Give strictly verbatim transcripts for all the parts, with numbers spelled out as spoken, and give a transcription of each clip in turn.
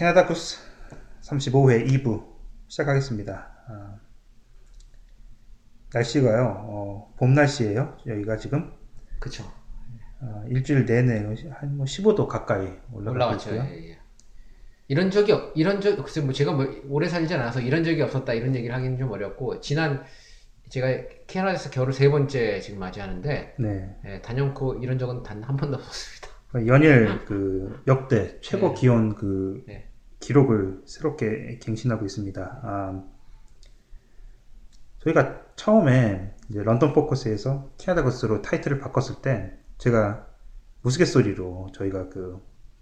캐나다 구스 삼십오 회 이 부 시작하겠습니다. 아, 날씨가요, 어, 봄 날씨예요. 여기가 지금. 그쵸. 어, 일주일 내내 한 뭐 십오 도 가까이 올라가고 올라갔죠. 있고요. 예, 예. 이런 적이 없- 이런 적 글쎄 뭐 제가 뭐 오래 살지 않아서 이런 적이 없었다 이런 얘기를 하기는 좀 어렵고, 지난 제가 캐나다에서 겨울을 세 번째 지금 맞이하는데 네. 예, 단연코 이런 적은 단 한 번도 없었습니다. 연일 그 역대 최고 네. 기온 그 네. 기록을 새롭게 갱신하고 있습니다. 아, 저희가 처음에 이제 런던 포커스에서 캐나다 구스로 타이틀을 바꿨을 때 제가 우스갯소리로 저희가 그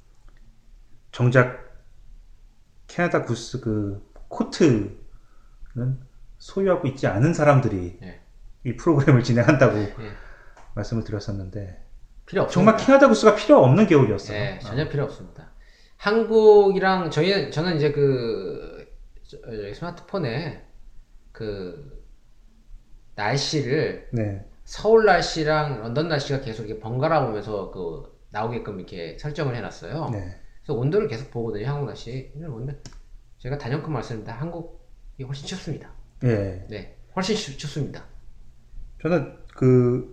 정작 캐나다 구스 그 코트는 소유하고 있지 않은 사람들이 네. 이 프로그램을 진행한다고 예. 말씀을 드렸었는데 필요 없습니다. 정말 캐나다 구스가 필요 없는 겨울이었어요. 예, 전혀 필요 없습니다. 한국이랑 저희 저는 이제 그 저- 저- 스마트폰에 그 날씨를 네, 서울 날씨랑 런던 날씨가 계속 이렇게 번갈아 보면서 그 나오게끔 이렇게 설정을 해놨어요. 네, 그래서 온도를 계속 보거든요. 한국 날씨. 근데 제가 단연코 말씀드립니다. 한국이 훨씬 춥습니다. 예. 네, 훨씬 춥- 춥습니다. 저는 그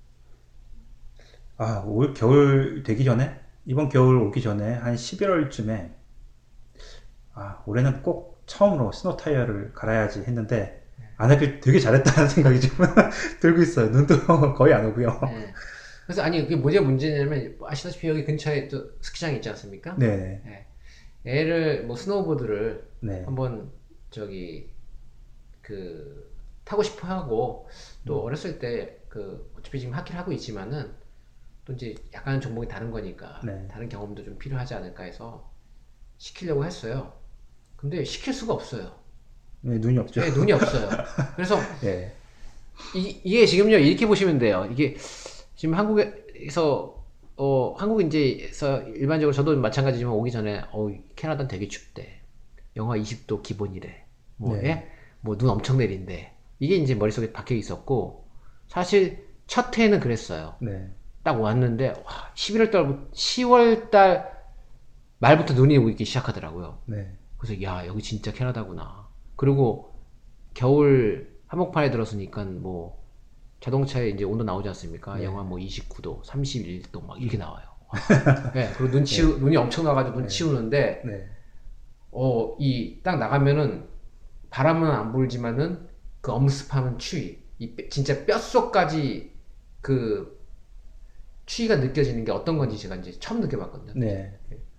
아, 올 겨울 되기 전에 이번 겨울 오기 전에 한 십일월쯤에 아, 올해는 꼭 처음으로 스노우 타이어를 갈아야지 했는데 안 하길 되게 잘했다는 생각이 좀 들고 있어요. 눈도 거의 안 오고요. 네. 그래서 아니 그게 뭐가 문제냐면 아시다시피 여기 근처에 또 스키장이 있지 않습니까? 네, 네. 애를 뭐 스노우보드를 네, 한번 저기 그 타고 싶어 하고, 또 어렸을 때 그 어차피 지금 하키를 하고 있지만은 또 이제 약간 종목이 다른 거니까 네. 다른 경험도 좀 필요하지 않을까 해서 시키려고 했어요. 근데 시킬 수가 없어요. 네, 눈이 없죠. 네, 눈이 없어요. 그래서 예, 이, 이게 지금요 이렇게 보시면 돼요. 이게 지금 한국에서 어 한국 이제서 일반적으로 저도 마찬가지지만 오기 전에 어 캐나다는 되게 춥대. 영하 이십 도 기본이래. 뭐 네. 예? 뭐 눈 엄청 내린대. 이게 이제 머릿속에 박혀 있었고, 사실 첫 해에는 그랬어요. 네, 딱 왔는데 와, 십일월 달부터 시월 달 말부터 눈이 오기 시작하더라고요. 네, 그래서 야 여기 진짜 캐나다구나. 그리고 겨울 한복판에 들어서니까 뭐 자동차에 이제 온도 나오지 않습니까? 네. 영하 뭐 이십구 도, 삼십일 도 막 이렇게 나와요. 네, 그리고 눈 치우 눈이 엄청 나가지고 눈 네. 치우는데 네, 어 이 딱 나가면은 바람은 안 불지만은 그 엄습하는 추위, 이 뼈- 진짜 뼛속까지 그 추위가 느껴지는 게 어떤 건지 제가 이제 처음 느껴봤거든요. 네,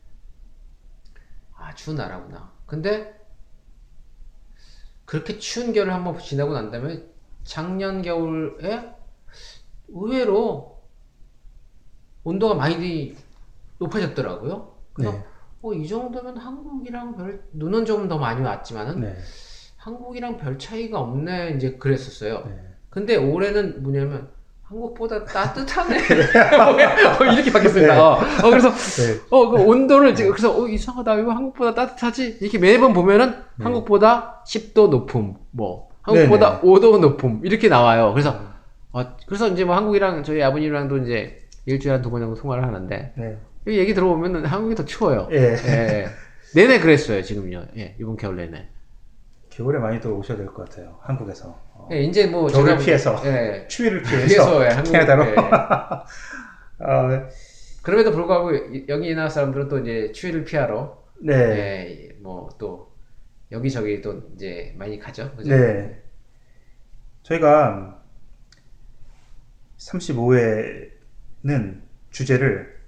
아, 추운 나라구나. 근데 그렇게 추운 겨울을 한번 지나고 난 다음에 작년 겨울에 의외로 온도가 많이 높아졌더라고요. 그래서 네. 어, 이 정도면 한국이랑 별, 눈은 조금 더 많이 왔지만은 네, 한국이랑 별 차이가 없네, 이제 그랬었어요. 네. 근데 올해는 뭐냐면 한국보다 따뜻하네. 어, 이렇게 바뀌었습니다. 네. 어, 어, 그래서 네. 어, 그 온도를 지금 그래서 어, 이상하다. 왜 한국보다 따뜻하지? 이렇게 매번 보면은 네. 한국보다 십 도 높음, 뭐 한국보다 오 도 높음 이렇게 나와요. 그래서 어, 그래서 이제 뭐 한국이랑 저희 아버님이랑도 이제 일주일에 한 두 번 정도 통화를 하는데, 네. 이 얘기 들어보면은 한국이 더 추워요. 예. 예. 내내 그랬어요, 지금요. 예, 이번 겨울 내내. 겨울에 많이 또 오셔야 될 것 같아요. 한국에서. 어, 예, 이제 뭐 겨울을 제가- 피해서. 예. 추위를 피해서 피해서, 예, 한국- 캐나다로. 예. 어, 그럼에도 불구하고 여기 나라 사람들은 또 이제 추위를 피하러 네. 예, 뭐 또 여기저기 또 이제 많이 가죠. 그죠? 네. 저희가 삼십오 회는 주제를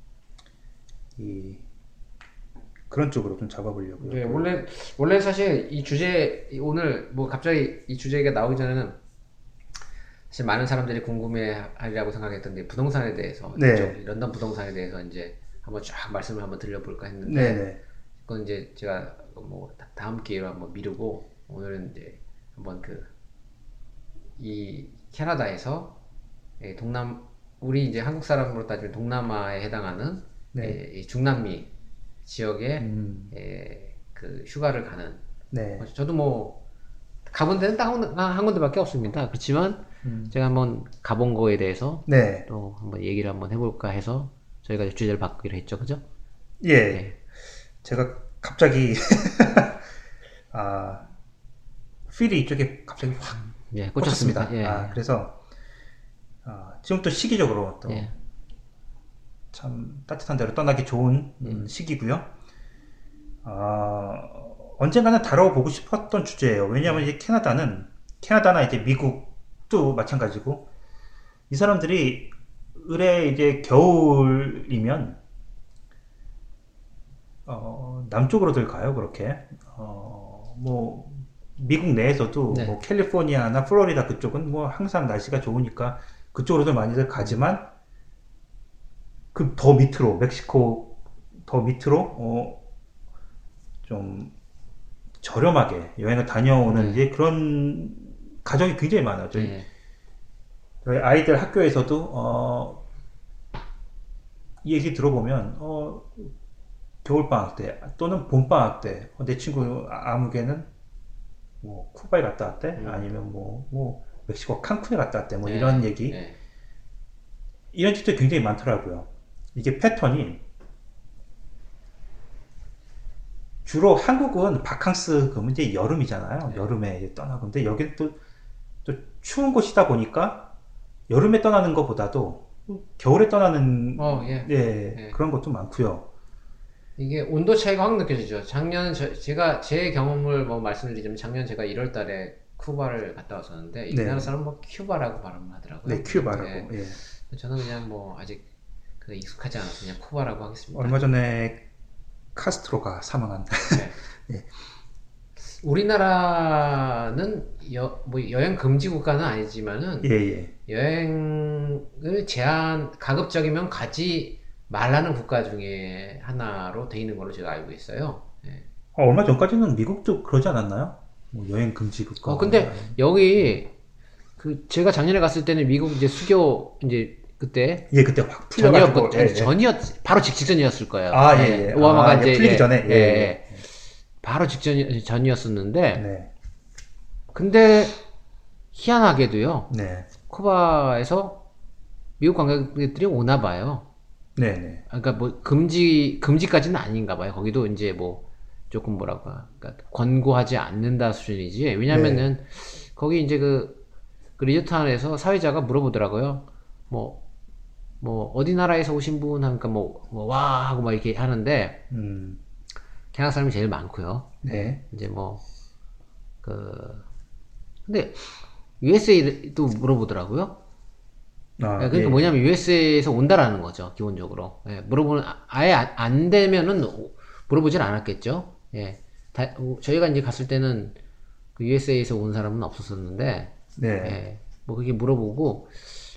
이 그런 쪽으로 좀 잡아보려고요. 네, 원래 원래 사실 이 주제 오늘 뭐 갑자기 이 주제가 나오기 전에는 사실 많은 사람들이 궁금해하리라고 생각했던데, 부동산에 대해서, 네. 이쪽 런던 부동산에 대해서 이제 한번 쫙 말씀을 한번 드려볼까 했는데, 네네. 그건 이제 제가 뭐 다- 다음 기회로 한번 미루고, 오늘은 이제 한번 그 이 캐나다에서 예, 동남 우리 이제 한국 사람으로 따지면 동남아에 해당하는 네. 예, 이 중남미 지역에 음, 예, 그 휴가를 가는, 네. 저도 뭐 가본 데는 딱 한, 한 군데밖에 없습니다. 그렇지만 음, 제가 한번 가본 거에 대해서 네. 또 한번 얘기를 한번 해볼까 해서 저희가 주제를 바꾸기로 했죠, 그죠? 예. 네. 제가 갑자기 아 필이 이쪽에 갑자기 확 예, 꽂혔습니다. 꽂혔습니다. 예. 아, 그래서 아, 지금 또 시기적으로 또 예. 참 따뜻한 데로 떠나기 좋은 음, 시기고요. 아, 언젠가는 다뤄보고 싶었던 주제예요. 왜냐하면 이제 캐나다는 캐나다나 이제 미국도 마찬가지고 이 사람들이 을에 이제 겨울이면 어, 남쪽으로들 가요. 그렇게 어, 뭐 미국 내에서도 네. 뭐 캘리포니아나 플로리다 그쪽은 뭐 항상 날씨가 좋으니까 그쪽으로들 많이들 가지만 그 더 밑으로 멕시코 더 밑으로 어, 좀 저렴하게 여행을 다녀오는 네. 이제 그런 가정이 굉장히 많아요. 저희, 예. 저희 아이들 학교에서도 어, 이 얘기 들어보면 어, 겨울방학 때 또는 봄방학 때 내 친구 아- 아무개는 뭐 쿠바에 갔다 왔대 음. 아니면 뭐, 뭐 멕시코 칸쿤에 갔다 왔대 뭐 예. 이런 얘기 예. 이런 집도 굉장히 많더라고요. 이게 패턴이 주로 한국은 바캉스 그러면 이제 여름이잖아요. 네. 여름에 이제 떠나고 근데 여기는 또, 또 추운 곳이다 보니까 여름에 떠나는 것보다도 겨울에 떠나는 어, 예. 예, 예. 그런 것도 많고요. 이게 온도 차이가 확 느껴지죠. 작년 저, 제가 제 경험을 뭐 말씀드리자면 작년 제가 일월 달에 쿠바를 갔다 왔었는데 이 네. 나라 사람 뭐 큐바라고 발음하더라고요. 네, 큐바라고. 예. 예. 저는 그냥 뭐 아직 그 익숙하지 않아서 그냥 쿠바라고 하겠습니다. 얼마 전에 카스트로가 사망한. 네. 예. 우리나라는 여, 뭐 여행 금지 국가는 아니지만은 예, 예. 여행을 제한 가급적이면 가지 말라는 국가 중에 하나로 돼 있는 걸로 제가 알고 있어요. 예. 어, 얼마 전까지는 미국도 그러지 않았나요? 뭐 여행 금지 국가. 어 근데 여기 그 제가 작년에 갔을 때는 미국 이제 수교 이제 그때 예, 그때 확 전이었 풀려가지고. 예, 예. 전이었 바로 직- 직전이었을 거예요. 아, 예, 예. 오바마가 아, 이제 예, 풀리기 예, 전에. 예, 예, 예. 예. 바로 직전 전이었었는데 네, 근데 희한하게도요. 네, 쿠바에서 미국 관광객들이 오나 봐요. 네, 네. 그러니까 뭐 금지 금지까지는 아닌가 봐요. 거기도 이제 뭐 조금 뭐라고 그러니까 권고하지 않는다 수준이지. 왜냐면은 거기 이제 그, 그 리조트 안에서 사회자가 물어보더라고요. 뭐 뭐 어디 나라에서 오신 분 하니까 뭐 와 하고 막 이렇게 하는데 음, 캐나다 사람이 제일 많고요. 네. 이제 뭐 그 근데 유에스에이도 물어보더라고요. 아, 예, 그러니까 예. 뭐냐면 유에스에이에서 온다라는 거죠, 기본적으로. 예, 물어보는, 아- 아예 안, 안 되면은 오- 물어보질 않았겠죠. 예. 다- 어, 저희가 이제 갔을 때는 그 유에스에이에서 온 사람은 없었었는데, 네. 예, 뭐 그게 물어보고,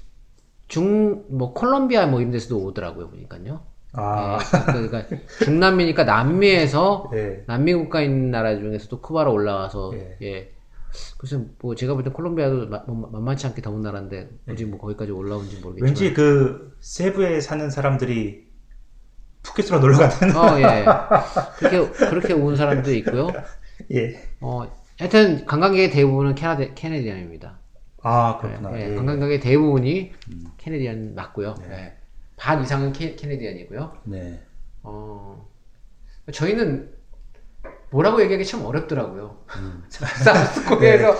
중, 뭐 콜롬비아 뭐 이런 데서도 오더라고요, 보니까요. 아, 예, 그러니까 중남미니까 남미에서, 예. 남미 국가 있는 나라 중에서도 쿠바로 올라와서, 예. 예. 그래서 뭐 제가 볼 때 콜롬비아도 마- 뭐 만만치 않게 더운 나라인데 굳이 뭐 거기까지 올라온지 모르겠지만 왠지 그 세부에 사는 사람들이 푸켓으로 놀러 가는. 어, 예. 그렇게 그렇게 온 사람도 있고요. 예. 어, 하여튼 관광객의 대부분은 캐나다 캐네디언입니다. 아, 그렇구나. 예, 예. 관광객의 대부분이 캐네디언 맞고요. 예. 반 이상은 캐, 캐네디언이고요. 네. 어, 저희는 뭐라고 얘기하기 참 어렵더라고요. 사우스코리아에서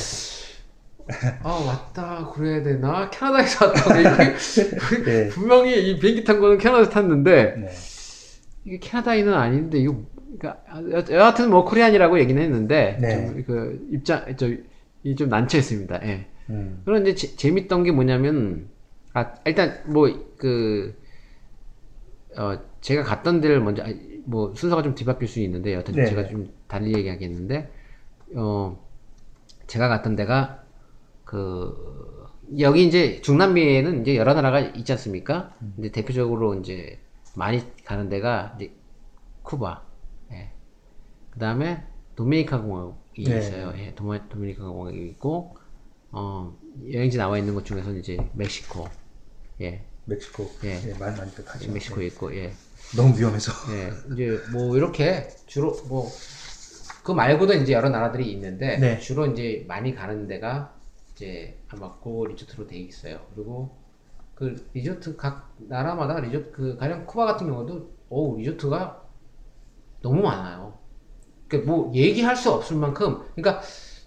아 왔다 그래야 되나? 캐나다에서 왔다고 이게 예. 분명히 이 비행기 탄 거는 캐나다에서 탔는데 네. 이게 캐나다인은 아닌데 이거 그러니까 여- 여하튼 뭐 코리안이라고 얘기는 했는데 네. 좀 그 입장 저이좀 난처했습니다. 예. 음. 그런데 제- 재밌던 게 뭐냐면 아 일단 뭐 그 어 제가 갔던 데를 먼저 아, 뭐 순서가 좀 뒤바뀔 수 있는데 여하튼 네. 제가 좀 달리 얘기하겠는데 어 제가 갔던 데가 그 여기 이제 중남미에는 이제 여러 나라가 있지 않습니까? 근데 대표적으로 이제 많이 가는 데가 이제 쿠바, 예. 그 다음에 도미니카 공화국이 네. 있어요. 예, 도마, 도미니카 공화국이 있고 어 여행지 나와 있는 것 중에서 이제 멕시코, 예, 멕시코. 예. 예. 많이 많이들 가죠. 멕시코에 네. 있고, 예, 너무 위험해서. 예, 이제 뭐 이렇게 주로 뭐 그 말고도 이제 여러 나라들이 있는데 네. 주로 이제 많이 가는 데가 이제 아마 고 리조트로 돼 있어요. 그리고 그 리조트 각 나라마다 리조트 그 가령 쿠바 같은 경우도 오 리조트가 너무 많아요. 그러니까 뭐 얘기할 수 없을 만큼, 그러니까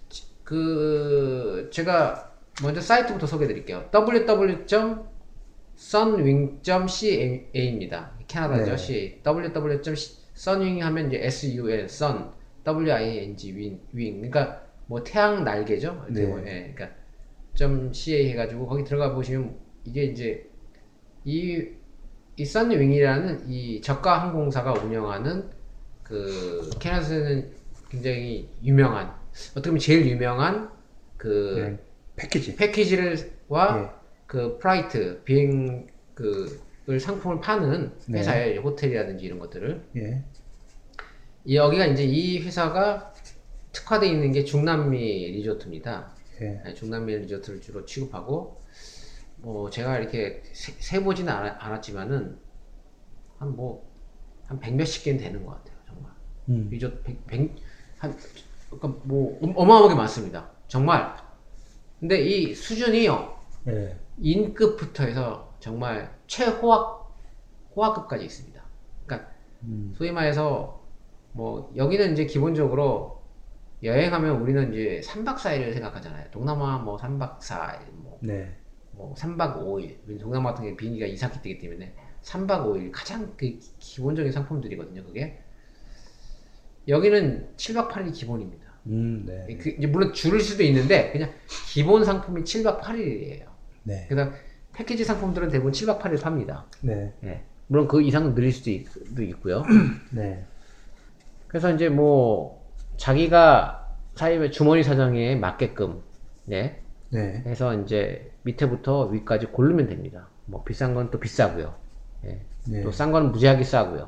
그 제가 먼저 사이트부터 소개해 드릴게요. 더블유 더블유 더블유 점 선윙 점 씨에이입니다. 캐나다죠. 네. 씨에이. 더블유 더블유 더블유 점 선윙 하면 이제 에스유엔 sun 더블유아이엔지 윈 윙. 그러니까 뭐 태양 날개죠. 네. 뭐, 예. 그러니까 점 씨에이 해가지고 거기 들어가 보시면 이게 이제 이, 이 선윙이라는 이 저가 항공사가 운영하는 그 캐나다에서는 굉장히 유명한, 어떻게 보면 제일 유명한 그 네. 패키지. 패키지를와 예. 그 프라이트 비행 그을 상품을 파는 네. 회사예요. 호텔이라든지 이런 것들을. 예. 이 여기가 이제 이 회사가 특화되어 있는 게 중남미 리조트입니다. 예. 네, 중남미 리조트를 주로 취급하고, 뭐 제가 이렇게 세, 세보지는 않, 않았지만은 한 뭐 한 백 몇십 개는 되는 것 같아요. 정말. 음. 리조트 백, 백, 한 그러니까 뭐 어마어마하게 많습니다. 정말. 근데 이 수준이요. 예. 인급부터 해서 정말 최호학 호학급까지 있습니다. 그러니까 음. 소위 말해서 뭐 여기는 이제 기본적으로 여행하면 우리는 이제 삼 박 사 일을 생각하잖아요. 동남아 뭐 삼 박 사 일, 뭐, 네. 뭐 삼 박 오 일. 동남아 같은 경우 비행기가 이삭기 뜨기 때문에 삼 박 오 일 가장 그 기본적인 상품들이거든요. 그게 여기는 칠 박 팔 일이 기본입니다. 음, 네. 그 이제 물론 줄을 수도 있는데 그냥 기본 상품이 칠 박 팔 일이에요. 네. 그다음 패키지 상품들은 대부분 칠 박 팔 일 팝니다. 네. 예. 물론 그 이상은 늘릴 수도 있, 있고요. 네. 그래서 이제 뭐 자기가 사입의 주머니 사정에 맞게끔, 예, 네. 해서 이제 밑에부터 위까지 고르면 됩니다. 뭐 비싼 건 또 비싸고요. 예. 네. 또 싼 건 무지하게 싸고요.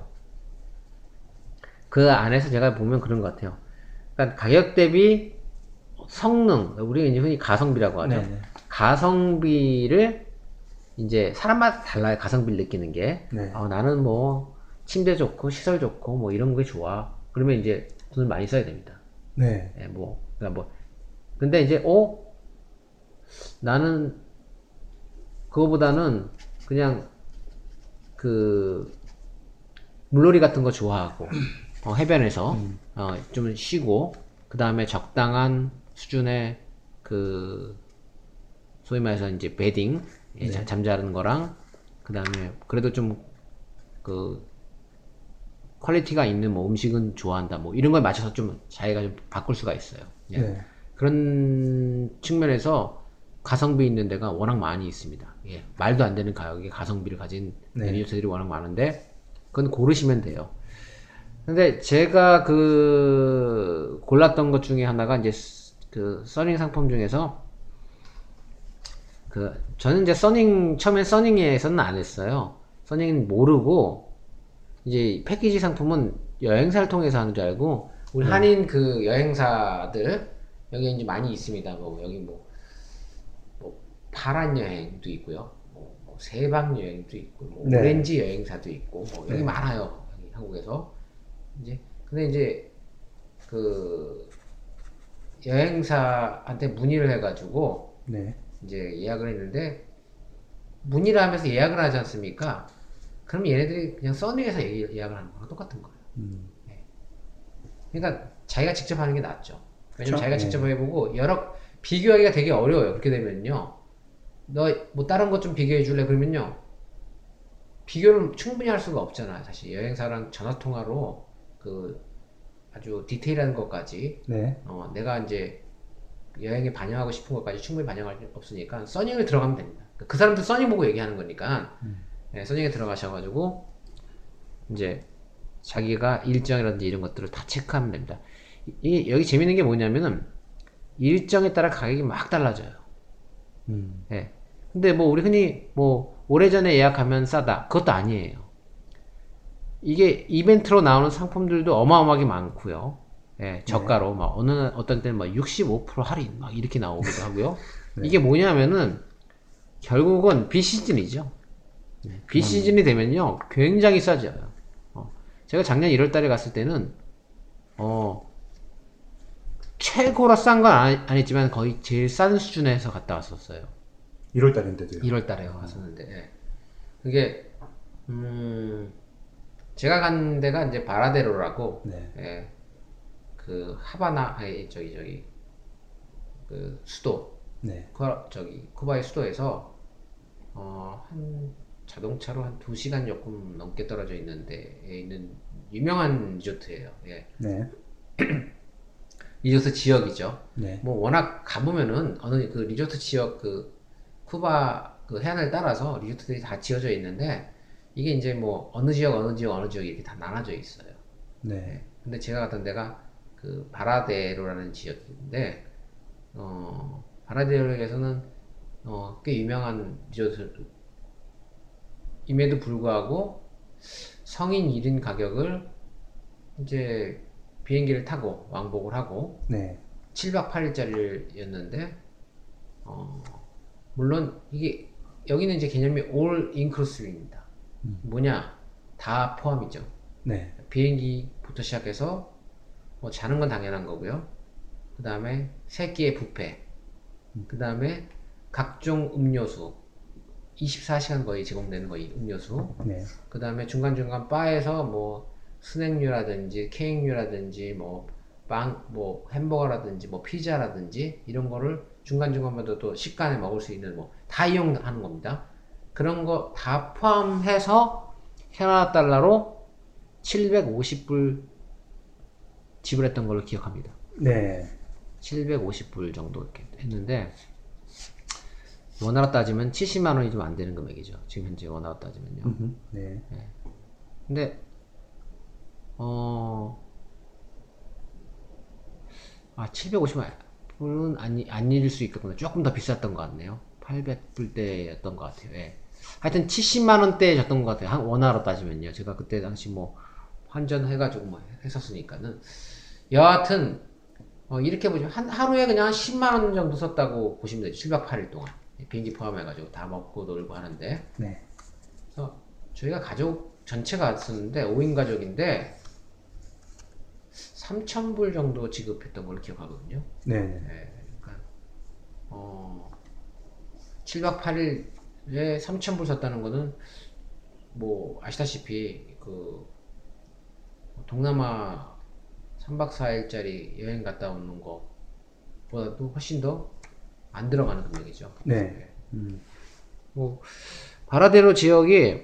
그 안에서 제가 보면 그런 것 같아요. 그러니까 가격 대비 성능, 우리가 이제 흔히 가성비라고 하죠. 네. 가성비를 이제 사람마다 달라요. 가성비를 느끼는 게. 네. 어, 나는 뭐 침대 좋고 시설 좋고 뭐 이런 게 좋아. 그러면 이제 돈을 많이 써야 됩니다. 네. 예, 뭐, 그러니까 뭐, 근데 이제 어 나는 그거보다는 그냥 그 물놀이 같은 거 좋아하고 어, 해변에서 음. 어, 좀 쉬고 그 다음에 적당한 수준의 그 소위 말해서 이제 베딩 예, 네. 잠자는 거랑 그 다음에 그래도 좀 그 퀄리티가 있는 뭐 음식은 좋아한다 뭐 이런 거에 맞춰서 좀 자기가 좀 바꿀 수가 있어요. 예. 네. 그런 측면에서 가성비 있는 데가 워낙 많이 있습니다. 예. 말도 안 되는 가격에 가성비를 가진 네. 리조트들이 워낙 많은데 그건 고르시면 돼요. 근데 제가 그 골랐던 것 중에 하나가 이제 그 써닝 상품 중에서 그 저는 이제 써닝 처음에 써닝에서는 안 했어요. 써닝은 모르고 이제 패키지 상품은 여행사를 통해서 하는 줄 알고 우리 네. 한인 그 여행사들 여기 이제 많이 있습니다. 뭐 여기 뭐, 뭐 파란 여행도 있고요. 뭐, 뭐 세방 여행도 있고 뭐 네. 오렌지 여행사도 있고 뭐 여기 네. 많아요. 여기 한국에서. 이제 근데 이제 그 여행사한테 문의를 해가지고 네. 이제 예약을 했는데 문의를 하면서 예약을 하지 않습니까? 그럼 얘네들이 그냥 써닝에서 예약을 하는 거랑 똑같은 거예요. 음. 그러니까 자기가 직접 하는 게 낫죠. 왜냐면 그쵸? 자기가 네. 직접 해보고 여러 비교하기가 되게 어려워요. 그렇게 되면요. 너 뭐 다른 것 좀 비교해 줄래? 그러면요. 비교를 충분히 할 수가 없잖아요. 사실 여행사랑 전화 통화로 그 아주 디테일한 것까지 네. 어, 내가 이제 여행에 반영하고 싶은 것까지 충분히 반영할 수 없으니까 써닝을 들어가면 됩니다. 그 사람들 써닝 보고 얘기하는 거니까 음. 네, 써닝에 들어가셔가지고 이제 자기가 일정이라든지 이런 것들을 다 체크하면 됩니다. 이 여기 재밌는 게 뭐냐면은 일정에 따라 가격이 막 달라져요. 음. 예. 근데 뭐 우리 흔히 뭐 오래전에 예약하면 싸다 그것도 아니에요. 이게 이벤트로 나오는 상품들도 어마어마하게 많고요. 예, 저가로 막 어느 어떤 때는 막 육십오 퍼센트 할인 막 이렇게 나오기도 하고요. 네. 이게 뭐냐면은 결국은 비시즌이죠. 네, 비시즌이 되면요 굉장히 싸져요. 어, 제가 작년 일월 달에 갔을 때는 어 최고로 싼 건 아니지만 거의 제일 싼 수준에서 갔다 왔었어요. 일월 달인데도요. 일월 달에 갔었는데 예. 그게 음 제가 간 데가 이제 바라데로라고, 네. 예, 그 하바나, 아니, 저기 저기 그 수도, 네. 그 저기 쿠바의 수도에서 어, 한 자동차로 한 두 시간 조금 넘게 떨어져 있는데 있는 유명한 리조트예요. 예. 네. 리조트 지역이죠. 네. 뭐 워낙 가보면은 어느 그 리조트 지역 그 쿠바 그 해안을 따라서 리조트들이 다 지어져 있는데 이게 이제 뭐 어느 지역 어느 지역 어느 지역 이렇게 다 나눠져 있어요. 네. 예. 근데 제가 갔던 데가 그 바라데로라는 지역인데 어 바라데로에서는 어 꽤 유명한 리조트 임에도 불구하고 성인 일 인 가격을 이제 비행기를 타고 왕복을 하고 네. 칠 박 팔 일짜리였는데 어 물론 이게 여기는 이제 개념이 all inclusive입니다. 음. 뭐냐 다 포함이죠. 네. 비행기부터 시작해서 뭐 자는 건 당연한 거고요. 그 다음에 세 끼의 뷔페, 그 다음에 각종 음료수 이십사 시간 거의 제공되는 거의 음료수. 네. 그 다음에 중간중간 바에서 뭐 스낵류라든지 케이크류라든지 뭐 빵, 뭐 햄버거라든지 뭐 피자라든지 이런 거를 중간중간마다 또 식간에 먹을 수 있는 뭐 다 이용하는 겁니다. 그런 거 다 포함해서 캐나다 달러로 칠백오십 불 지불했던 걸로 기억합니다. 네. 칠백오십 불 정도 이렇게 했는데 원화로 따지면 칠십만 원이 좀 안 되는 금액이죠. 지금 현재 원화로 따지면요. 음흠. 네. 네. 근데 어, 아, 칠백오십만 불은 안, 안 잃을 수 있겠구나. 조금 더 비쌌던 것 같네요. 팔백 불대였던 것 같아요. 예. 하여튼 칠십만 원대였던 것 같아요. 한 원화로 따지면요. 제가 그때 당시 뭐 환전해가지고 뭐 했었으니까는. 여하튼 어, 이렇게 보시면 한 하루에 그냥 한 십만 원 정도 썼다고 보시면 되죠. 칠 박 팔 일 동안 비행기 포함해가지고 다 먹고 놀고 하는데. 네. 그래서 저희가 가족 전체가 갔었는데 오 인 가족인데 삼천 불 정도 지급했던 걸로 기억하거든요. 네. 네, 그러니까 어, 칠 박 팔 일에 삼천 불 썼다는 거는 뭐 아시다시피 그 동남아 삼 박 사 일짜리 여행 갔다 오는 거보다도 훨씬 더 안 들어가는 금액이죠. 네. 네. 음. 뭐 바라데로 지역이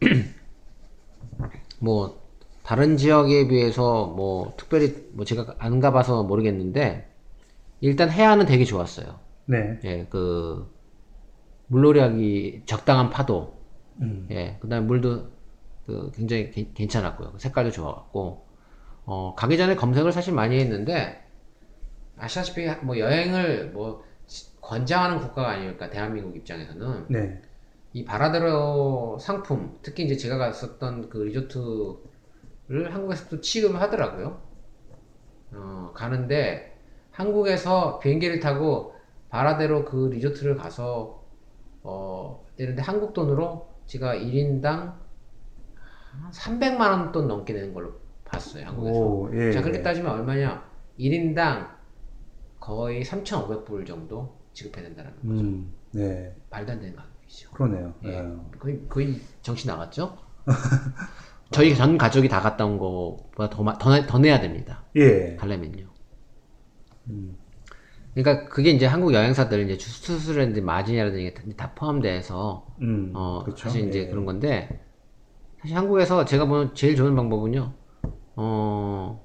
뭐 다른 지역에 비해서 뭐 특별히 뭐 제가 안 가봐서 모르겠는데 일단 해안은 되게 좋았어요. 네. 예, 그 물놀이하기 적당한 파도. 음. 예, 그다음에 물도 그 굉장히 게, 괜찮았고요. 색깔도 좋았고 어 가기 전에 검색을 사실 많이 했는데 아시다시피 뭐 여행을 뭐 권장하는 국가가 아니니까 대한민국 입장에서는 네. 이 바라데로 상품, 특히 이제 제가 갔었던 그 리조트를 한국에서도 취급을 하더라고요. 어, 가는데 한국에서 비행기를 타고 바라데로 그 리조트를 가서 어, 내는데 한국 돈으로 제가 일 인당 삼백만 원 돈 넘게 내는 걸로 봤어요. 한국에서. 오, 예, 자, 그렇게 예. 따지면 얼마냐? 일 인당 거의 삼천오백 불 정도 지급해야 된다는 거죠. 음. 네. 말도 안 되는 가격이죠. 그러네요. 예, 예. 거의 거의 정신 나갔죠. 저희 전 가족이 다 갔다 온 거보다 더, 마- 더, 내- 더 내야 됩니다. 예. 가려면요. 음. 그러니까 그게 이제 한국 여행사들 이제 수수료라든지 마진이라든지 다 포함돼서 음. 어 그렇죠. 사실 이제 예. 그런 건데 사실 한국에서 제가 보는 제일 좋은 방법은요. 어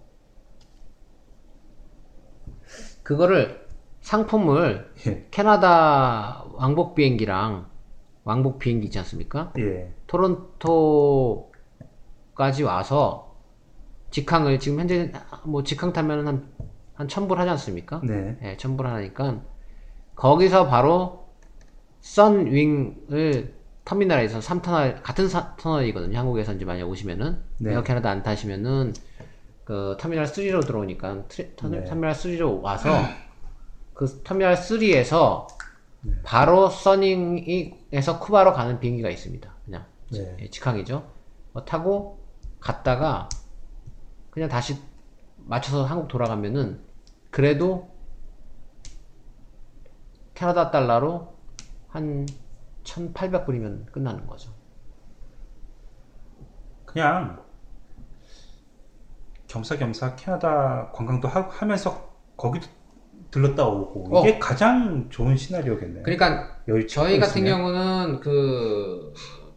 그거를 상품을 예. 캐나다 왕복 비행기랑 왕복 비행기 있지 않습니까? 예. 토론토까지 와서 직항을 지금 현재 뭐 직항 타면 한, 한 천불 하지 않습니까? 네. 예, 천불 하니까 거기서 바로 선윙을 터미널에서 삼 터널 같은 사, 터널이거든요. 한국에서 이제 만약 오시면은 네. 에어 캐나다 안 타시면은 그 터미널 삼로 들어오니까 트리, 터널, 네. 터미널 삼로 와서 그 터미널 삼에서 바로 써닝에서 쿠바로 가는 비행기가 있습니다. 그냥 네. 예, 직항이죠. 어, 타고 갔다가 그냥 다시 맞춰서 한국 돌아가면은 그래도 캐나다 달러로 한 천팔백 불이면 끝나는 거죠. 그냥 겸사겸사 캐나다 관광도 하, 하면서 거기도 들렀다 오고 어. 이게 가장 좋은 시나리오겠네요. 그러니까 여유 저희 찾고 같은 있으면. 경우는 그,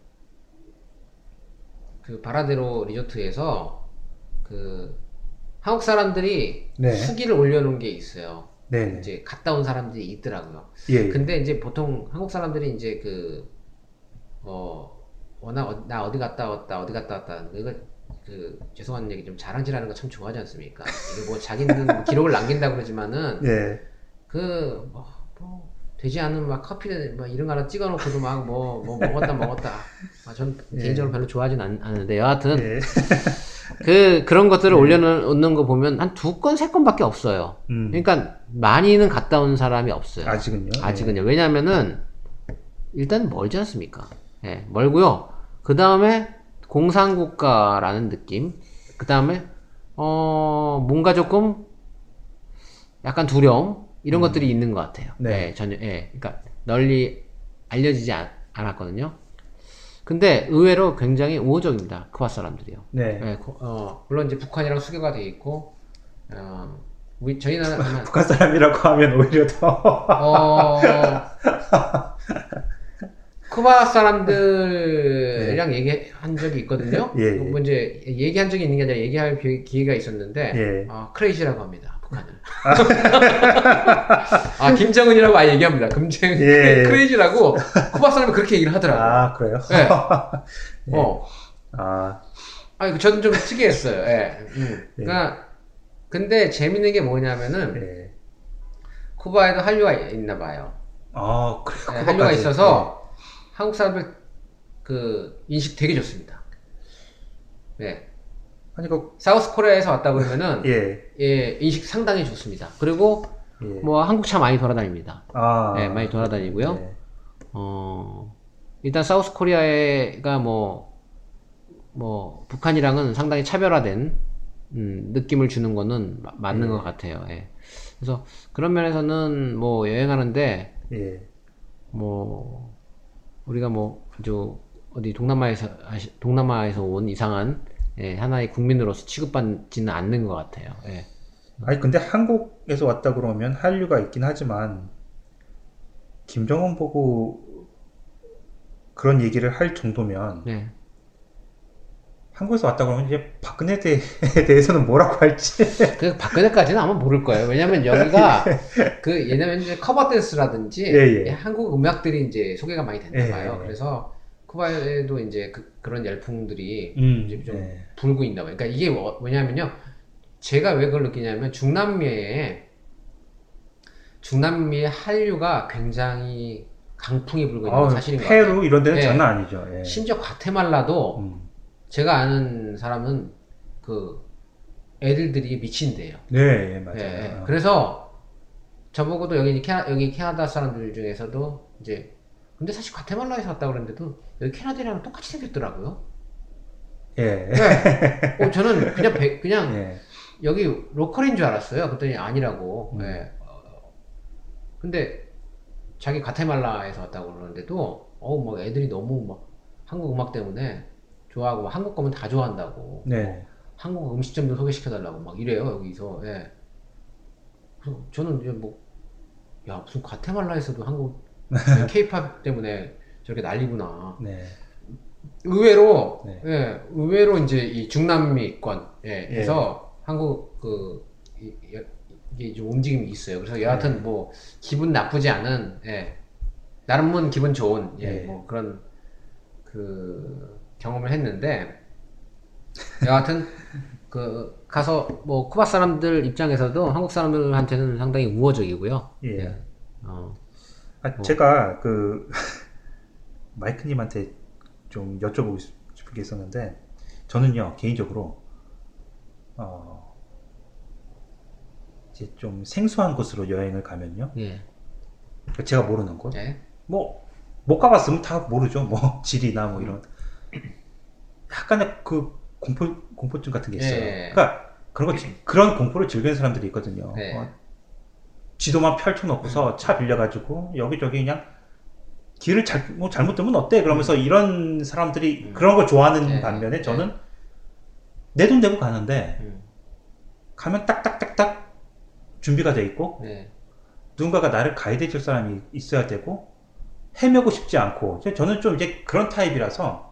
그 바라데로 리조트에서 그 한국 사람들이 네. 후기를 올려놓은 게 있어요. 네네. 이제 갔다 온 사람들이 있더라고요. 예, 예. 근데 이제 보통 한국 사람들이 이제 그, 어, 워낙 어, 나 어디 갔다 왔다, 어디 갔다 왔다. 이거 그 죄송한 얘기 좀 자랑질하는 거 참 좋아하지 않습니까? 이게 뭐 자기는 뭐 기록을 남긴다 그러지만은 예. 그 뭐, 뭐 되지 않은 막 커피 뭐 이런 거 하나 찍어놓고도 막 뭐 뭐 먹었다 먹었다. 아, 전 예. 개인적으로 별로 좋아하진 않, 않는데 여하튼 예. 그 그런 것들을 네. 올려놓는 거 보면 한 두 건 세 건밖에 없어요. 음. 그러니까 많이는 갔다 온 사람이 없어요. 아직은요? 아직은요. 왜냐면은 일단 멀지 않습니까? 예, 멀고요. 그 다음에 공산국가라는 느낌. 그 다음에 어 뭔가 조금 약간 두려움 이런 음. 것들이 있는 것 같아요. 네. 예, 전혀 예, 그러니까 널리 알려지지 않, 않았거든요. 근데 의외로 굉장히 우호적입니다. 크바 사람들이요. 네. 예, 고- 어, 물론 이제 북한이랑 수교가 돼 있고, 어, 우리 저희 나라는 북한 사람이라고 하면 오히려 더. 어, 쿠바 사람들이랑 얘기한 적이 있거든요. 예, 예. 뭐 이제 얘기한 적이 있는 게 아니라 얘기할 기- 기회가 있었는데, 예. 어, 크레이지라고 합니다. 북한을. 아, 김정은이라고 아예 얘기합니다. 금정 예, 예. 크레이지라고 쿠바 사람이 그렇게 얘기를 하더라고요. 아, 그래요? 네. 예. 어. 아, 아, 저는 좀 특이했어요. 예. 음. 그러니까 근데 재밌는 게 뭐냐면은 예. 쿠바에도 한류가 있나 봐요. 아, 그래요? 예, 그것까지. 한류가 있어서 한국 사람들 그 인식 되게 좋습니다. 네. 아니, 그, 사우스 코리아에서 왔다 그러면은 예. 예, 인식 상당히 좋습니다. 그리고 예. 뭐 한국 차 많이 돌아다닙니다. 아. 네, 많이 돌아다니고요. 예. 어, 일단 사우스 코리아가 뭐, 뭐, 북한이랑은 상당히 차별화된, 음, 느낌을 주는 거는 마- 맞는 예. 것 같아요. 예. 그래서 그런 면에서는 뭐 여행하는데, 예. 뭐, 우리가 뭐, 아주 어디 동남아에서, 아시- 동남아에서 온 이상한, 예, 하나의 국민으로서 취급받지는 않는 것 같아요. 예. 아니, 근데 한국에서 왔다 그러면 한류가 있긴 하지만, 김정은 보고 그런 얘기를 할 정도면, 네. 한국에서 왔다 그러면 이제 박근혜에 대- 대해서는 뭐라고 할지. 그 박근혜까지는 아마 모를 거예요. 왜냐면 여기가 그 예전에 이제 커버 댄스라든지 예, 예. 한국 음악들이 이제 소개가 많이 됐나 예, 봐요. 예. 그래서 쿠바에도 이제 그, 런 열풍들이 음, 이제 좀 예. 불고 있나 봐요. 그러니까 이게 뭐, 뭐냐면요. 제가 왜 그걸 느끼냐면 중남미에 중남미의 한류가 굉장히 강풍이 불고 있는 건 아우, 사실인 것 같아요. 페루 이런 데는 예. 장난 아니죠. 예. 심지어 과테말라도 음. 제가 아는 사람은 그 애들들이 미친대요. 네, 예, 맞아요. 예, 예. 어. 그래서 저보고도 여기 캐나, 여기 캐나다 사람들 중에서도 이제 근데 사실 과테말라에서 왔다 그랬는데도 여기 캐나다랑 똑같이 생겼더라고요. 예. 네. 어, 저는 그냥 배- 그냥 예. 여기 로컬인 줄 알았어요. 그랬더니 아니라고. 음. 예. 어, 근데 자기 과테말라에서 왔다고 그러는데도 어우 막 애들이 너무 막 한국 음악 때문에 좋아하고 막 한국 거면 다 좋아한다고. 네. 한국 음식점도 소개시켜달라고 막 이래요 여기서. 예. 그래서 저는 이제 뭐, 야 무슨 과테말라에서도 한국 케이팝 때문에 저렇게 난리구나. 네. 의외로, 네. 예, 의외로 이제 이 중남미권, 예, 예. 에서 한국 그 이- 이- 이게 좀 움직임이 있어요. 그래서 여하튼 네. 뭐 기분 나쁘지 않은, 예, 나름은 기분 좋은, 예, 예. 뭐 그런 그 경험을 했는데 여하튼 그 가서 뭐 쿠바 사람들 입장에서도 한국 사람들한테는 상당히 우호적이고요. 예. 예. 어, 아, 뭐. 제가 그 마이크님한테 좀 여쭤보고 싶- 싶은 게 있었는데, 저는요 개인적으로 어 이제 좀 생소한 곳으로 여행을 가면요, 예, 제가 모르는 곳, 예, 뭐 못 가봤으면 다 모르죠. 뭐 지리나 뭐 이런 약간의 그 공포 공포증 같은 게 있어요. 예. 그러니까 그런 거 그런 공포를 즐기는 사람들이 있거든요. 네. 어, 지도만 펼쳐놓고서 차 빌려가지고 여기저기 그냥 길을 잘, 뭐 잘못 들면 어때? 그러면서 이런 사람들이 음. 그런 걸 좋아하는 네. 반면에 저는 내 돈 내고 가는데 음. 가면 딱딱딱딱 준비가 돼 있고 네. 누군가가 나를 가이드해 줄 사람이 있어야 되고 헤매고 싶지 않고 저는 좀 이제 그런 타입이라서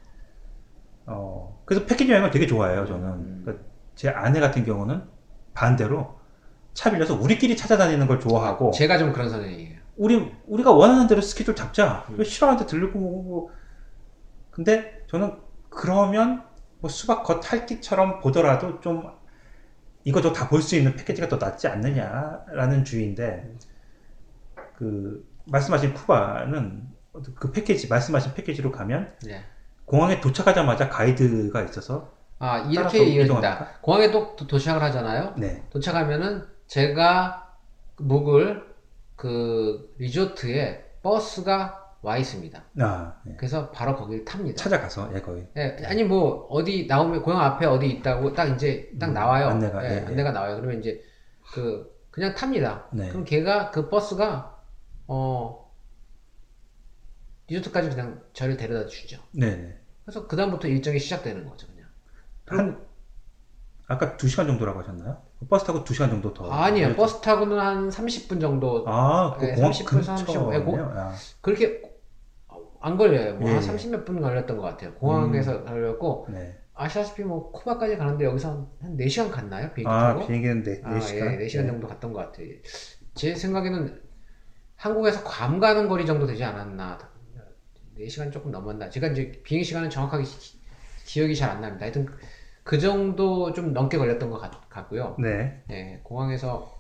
어 그래서 패키지 여행을 되게 좋아해요 저는. 음. 그러니까 제 아내 같은 경우는 반대로 차 빌려서 우리끼리 찾아다니는 걸 좋아하고 제가 좀 그런 성향이에요. 우리 우리가 원하는 대로 스케줄 잡자. 음. 왜 싫어하는데 들르고 뭐 근데 저는 그러면 뭐 수박 겉 핥기처럼 보더라도 좀 이것저것 다 볼 수 있는 패키지가 더 낫지 않느냐라는 주의인데 그 말씀하신 쿠바는 그 패키지 말씀하신 패키지로 가면 네. 공항에 도착하자마자 가이드가 있어서 아 따라서 이렇게 이어진다. 이동합니까? 공항에 또 도- 도착을 하잖아요. 네. 도착하면은 제가 묵을 그 리조트에 버스가 와 있습니다. 아, 네. 그래서 바로 거기를 탑니다. 찾아가서 예 거기 예, 아니 뭐 어디 나오면 공항 앞에 어디 있다고 딱 이제 딱 음, 나와요. 안내가, 예, 예, 예. 안내가 나와요. 그러면 이제 그 그냥 탑니다. 네. 그럼 걔가 그 버스가 어 리조트까지 그냥 저를 데려다 주죠. 네네. 그래서 그 다음부터 일정이 시작되는 거죠, 그냥. 한 아까 두 시간 정도라고 하셨나요? 버스 타고 두 시간 정도 더. 아니요, 네. 버스 타고는 한 삼십 분 정도. 아, 그 네, 공항 삼십 분, 삼십오 분. 근처네요. 아, 그렇게 안 걸려요. 뭐 예, 한 예. 삼십 몇 분 걸렸던 것 같아요. 공항에서 걸렸고 네. 아시다시피 뭐 쿠바까지 가는데 여기서 한 네 시간 갔나요? 비행기 아, 타고? 비행기는 네, 아, 네 시간. 예, 네 시간 정도 갔던 것 같아요. 제 생각에는 한국에서 괌 가는 거리 정도 되지 않았나. 네 시간 조금 넘었나. 제가 이제 비행 시간은 정확하게 기, 기억이 잘 안 납니다. 하여튼 그 정도 좀 넘게 걸렸던 것 같, 같고요. 네. 예, 공항에서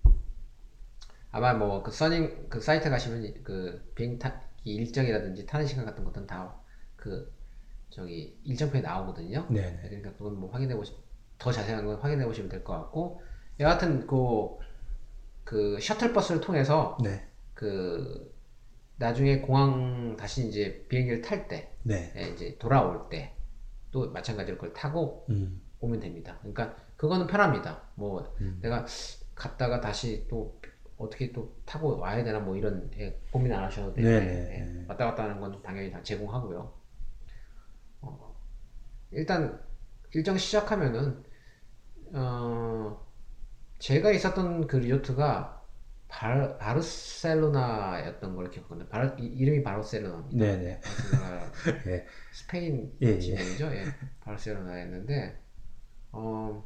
아마 뭐 그 써닝 그 사이트 가시면 그 비행 타 일정이라든지 타는 시간 같은 것들은 다 그 저기 일정표에 나오거든요. 네. 네. 그러니까 그건 뭐 확인해 보시 더 자세한 건 확인해 보시면 될 것 같고 여하튼 그, 그 셔틀버스를 통해서 네. 그 나중에 공항 다시 이제 비행기를 탈 때 네. 예, 이제 돌아올 때 또 마찬가지로 그걸 타고 음. 오면 됩니다. 그러니까 그거는 편합니다. 뭐 음. 내가 갔다가 다시 또 어떻게 또 타고 와야 되나 뭐 이런 예, 고민 안 하셔도 돼요. 네네. 예, 왔다 갔다 하는 건 당연히 다 제공하고요. 어, 일단 일정 시작하면은 어, 제가 있었던 그 리조트가 바, 바르셀로나였던 걸 기억하는데 바르, 이, 이름이 바르셀로나입니다. 네네. 예. 스페인 예, 예. 지명이죠. 예, 바르셀로나였는데 어,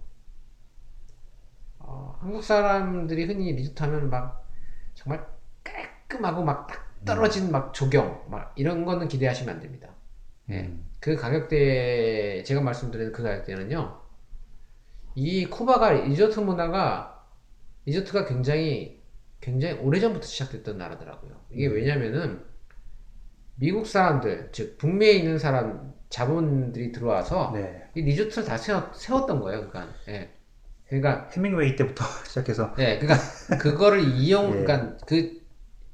어, 한국 사람들이 흔히 리조트 하면 막 정말 깔끔하고 막 딱 떨어진 막 조경 막 이런 거는 기대하시면 안 됩니다. 예, 음. 그 가격대 제가 말씀드린 그 가격대는요. 이 쿠바가 리조트 문화가 리조트가 굉장히 굉장히 오래전부터 시작됐던 나라더라고요. 이게 음. 왜냐면은 미국 사람들 즉 북미에 있는 사람 자본들이 들어와서 네. 이 리조트를 다 세웠, 세웠던 거예요. 그러니까 예. 그러니까 해밍웨이 때부터 시작해서. 예, 그러니까 그거를 이용, 예. 그러니까 그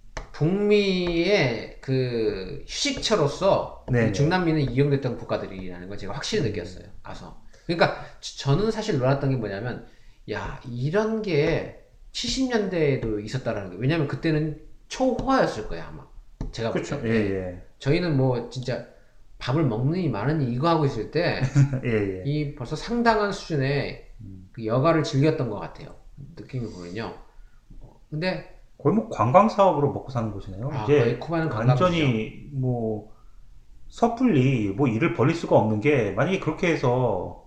북미의 그 휴식처로서 네네. 이 중남미는 이용됐던 국가들이라는 걸 제가 확실히 느꼈어요. 가서. 그러니까 저- 저는 사실 놀랐던 게 뭐냐면, 야 이런 게 칠십 년대에도 있었다라는 게 왜냐면 그때는 초호화였을 거예요 아마. 제가 볼 그렇죠. 때. 예, 예. 저희는 뭐 진짜 밥을 먹느니 마느니 이거 하고 있을 때 예, 예. 이 벌써 상당한 수준의 그 여가를 즐겼던 것 같아요. 느낌이 보면요. 어, 근데 거의 뭐 관광 사업으로 먹고 사는 곳이네요. 아, 이제 거의 쿠바는 관광지죠. 완전히 뭐 섣불리 뭐 일을 벌릴 수가 없는 게 만약에 그렇게 해서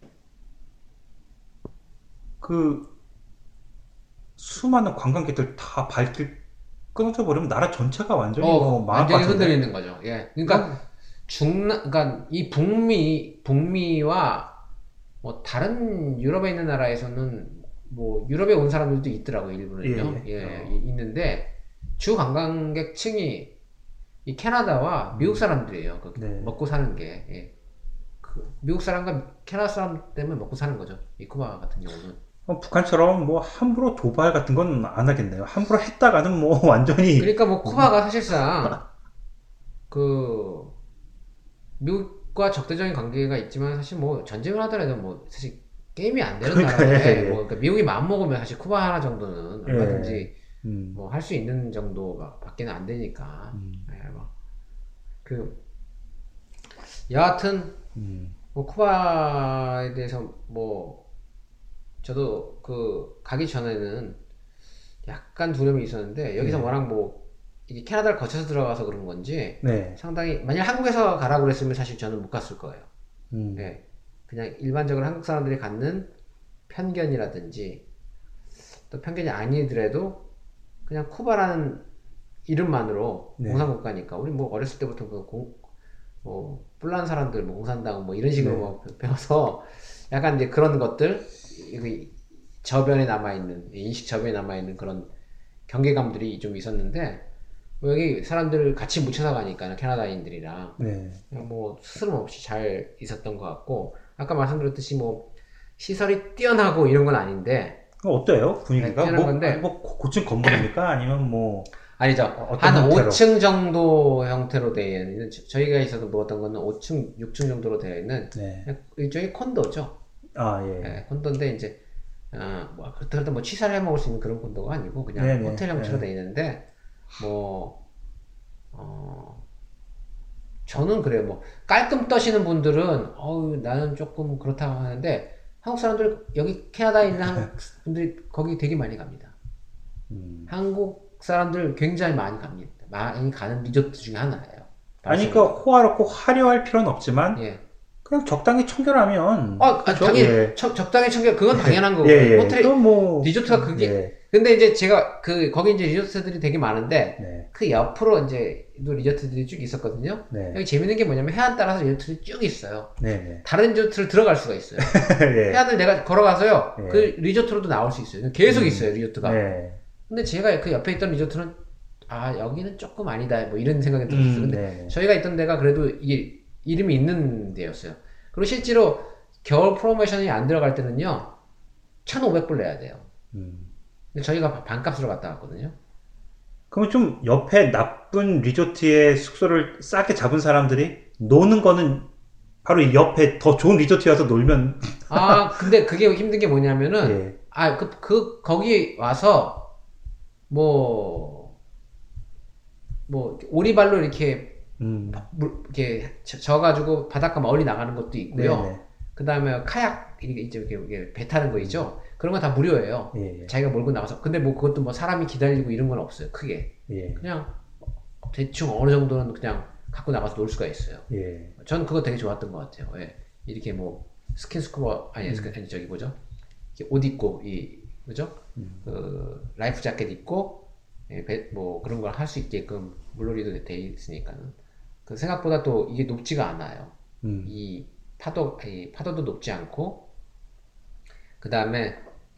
그 수많은 관광객들 다 발길 끊어져 버리면 나라 전체가 완전히 어, 뭐 망할 것 완전히 같은데. 흔들리는 거죠. 예. 그러니까 중남, 그러니까 이 북미, 북미와 뭐 다른 유럽에 있는 나라에서는 뭐 유럽에 온 사람들도 있더라고요. 일부는요. 예, 예, 예. 어. 이- 있는데 주 관광객층이 이 캐나다와 미국 사람들이에요. 그 네. 먹고 사는 게. 예. 그 미국 사람과 캐나다 사람 때문에 먹고 사는 거죠. 이 쿠바 같은 경우는. 어, 북한처럼 뭐 함부로 도발 같은 건 안 하겠네요. 함부로 했다가는 뭐 완전히 그러니까 뭐 쿠바가 사실상 그 미국과 적대적인 관계가 있지만 사실 뭐 전쟁을 하더라도 뭐 사실 게임이 안 되는 그러니까, 나라인데 예, 예. 뭐 그러니까 미국이 마음 먹으면 사실 쿠바 하나 정도는 예. 얼마든지 음, 뭐 할 수 있는 정도밖에는 안 되니까. 음, 예, 뭐. 그 여하튼 음. 뭐 쿠바에 대해서 뭐 저도 그 가기 전에는 약간 두려움이 있었는데 여기서 네. 워낙 뭐 이게 캐나다를 거쳐서 들어가서 그런 건지 네. 상당히 만약 한국에서 가라고 그랬으면 사실 저는 못 갔을 거예요. 음. 네. 그냥 일반적으로 한국 사람들이 갖는 편견이라든지 또 편견이 아니더라도 그냥 쿠바라는 이름만으로 네. 공산국가니까 우리 뭐 어렸을 때부터 그 공, 뭐 뿔난 사람들 뭐 공산당 뭐 이런 식으로 네. 뭐 배워서 약간 이제 그런 것들 이 저변에 남아있는 인식 저변에 남아있는 그런 경계감들이 좀 있었는데 뭐 여기 사람들 같이 묻혀서 가니까 캐나다인들이랑 네. 그냥 뭐 스스럼 없이 잘 있었던 것 같고 아까 말씀드렸듯이 뭐 시설이 뛰어나고 이런 건 아닌데 어때요? 분위기가? 네, 뭐, 건데. 아니, 뭐 고- 고층 건물입니까? 아니면 뭐 아니죠. 어떤 한 형태로? 오 층 정도 형태로 되어 있는 저- 저희가 있어서 먹었던 거는 오 층, 육 층 정도로 되어 있는 네. 그냥 일종의 콘도죠. 아, 예. 네, 콘도인데 이제 아, 뭐 그렇다고 뭐 취사를 해 먹을 수 있는 그런 콘도가 아니고 그냥 네네. 호텔 형태로 네. 되어 있는데 뭐 어, 저는 그래요. 뭐 깔끔 떠시는 분들은 어우 나는 조금 그렇다고 하는데 한국 사람들 여기 캐나다에 있는 한국 분들이 거기 되게 많이 갑니다. 음. 한국 사람들 굉장히 많이 갑니다. 많이 가는 리조트 중에 하나예요. 아니, 그 호화롭고 화려할 필요는 없지만 예. 그냥 적당히 청결하면. 아, 아, 그죠? 당연히 예. 적- 적당히 청결 그건 당연한 거고. 예, 예. 호텔 또 뭐. 리조트가 그게 예. 근데 이제 제가 그 거기 이제 리조트들이 되게 많은데 네. 그 옆으로 이제 또 리조트들이 쭉 있었거든요. 네. 여기 재밌는 게 뭐냐면 해안 따라서 리조트들이 쭉 있어요. 네. 네. 다른 리조트를 들어갈 수가 있어요. 예. 해안을 내가 걸어가서요. 예. 그 리조트로도 나올 수 있어요. 계속 음. 있어요 리조트가. 네. 근데 제가 그 옆에 있던 리조트는 아 여기는 조금 아니다 뭐 이런 생각이 들었어요. 음, 근데 네. 저희가 있던 데가 그래도 이게 이름이 있는 데였어요. 그리고 실제로 겨울 프로모션이 안 들어갈 때는요 천오백 불 내야 돼요. 음. 근데 저희가 반값으로 갔다 왔거든요. 그러면 좀 옆에 나쁜 리조트의 숙소를 싸게 잡은 사람들이 노는 거는 바로 이 옆에 더 좋은 리조트에 와서 놀면. 아 근데 그게 힘든 게 뭐냐면은 예. 아 그 그 거기 와서 뭐 뭐 오리발로 이렇게 음. 물 이렇게 져- 져가지고 바닷가 멀리 나가는 것도 있고요. 네네. 그 다음에 카약 이게 이제 이렇게 이렇게 배 타는 거 있죠. 그런 건 다 무료예요. 예. 예. 자기가 몰고 나가서. 근데 뭐 그것도 뭐 사람이 기다리고 이런 건 없어요. 크게 예. 그냥 대충 어느 정도는 그냥 갖고 나가서 놀 수가 있어요. 예. 전 그거 되게 좋았던 것 같아요. 예. 이렇게 뭐 스킨스쿠버 아니 스킨 아니 저기 뭐죠? 이렇게 옷 입고 이 그죠? 음. 그 라이프 자켓 입고 예, 배, 뭐 그런 걸 할 수 있게끔 물놀이도 돼 있으니까는 그 생각보다 또 이게 높지가 않아요. 음. 이 파도 이 파도도 높지 않고 그 다음에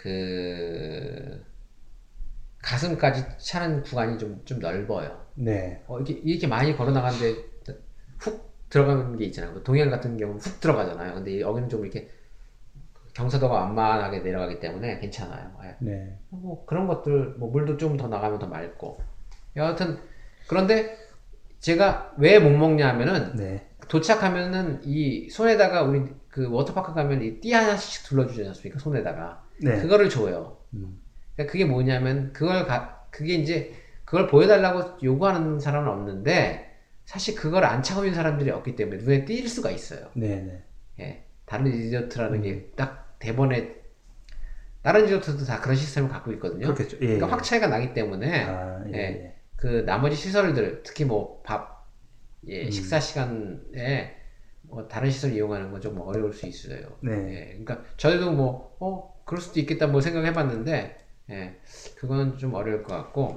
그 가슴까지 차는 구간이 좀 좀 넓어요. 네. 어, 이렇게 이렇게 많이 걸어 나가는데 훅 들어가는 게 있잖아요. 뭐 동해안 같은 경우는 훅 들어가잖아요. 근데 여기는 좀 이렇게 경사도가 완만하게 내려가기 때문에 괜찮아요. 예. 네. 뭐 그런 것들 뭐 물도 좀 더 나가면 더 맑고 여하튼 그런데 제가 왜 못 먹냐 하면은 네. 도착하면은 이 손에다가 우리 그 워터파크 가면 이 띠 하나씩 둘러주지 않습니까? 손에다가 네. 그거를 줘요. 음. 그러니까 그게 뭐냐면 그걸 가 그게 이제 그걸 보여달라고 요구하는 사람은 없는데 사실 그걸 안 차고 있는 사람들이 없기 때문에 눈에 띌 수가 있어요. 네. 네. 예, 다른 리조트라는 게 딱 대본에 다른 리조트도 다 그런 시스템을 갖고 있거든요. 그렇겠죠. 예. 그러니까 확 차이가 나기 때문에 아, 예. 예, 예. 그 나머지 시설들 특히 뭐 밥, 예, 음. 식사 시간에 뭐 다른 시설 이용하는 건 좀 어려울 수 있어요. 네. 예, 그러니까 저희도 뭐 어, 그럴 수도 있겠다 뭐 생각해봤는데 예, 그거는 좀 어려울 것 같고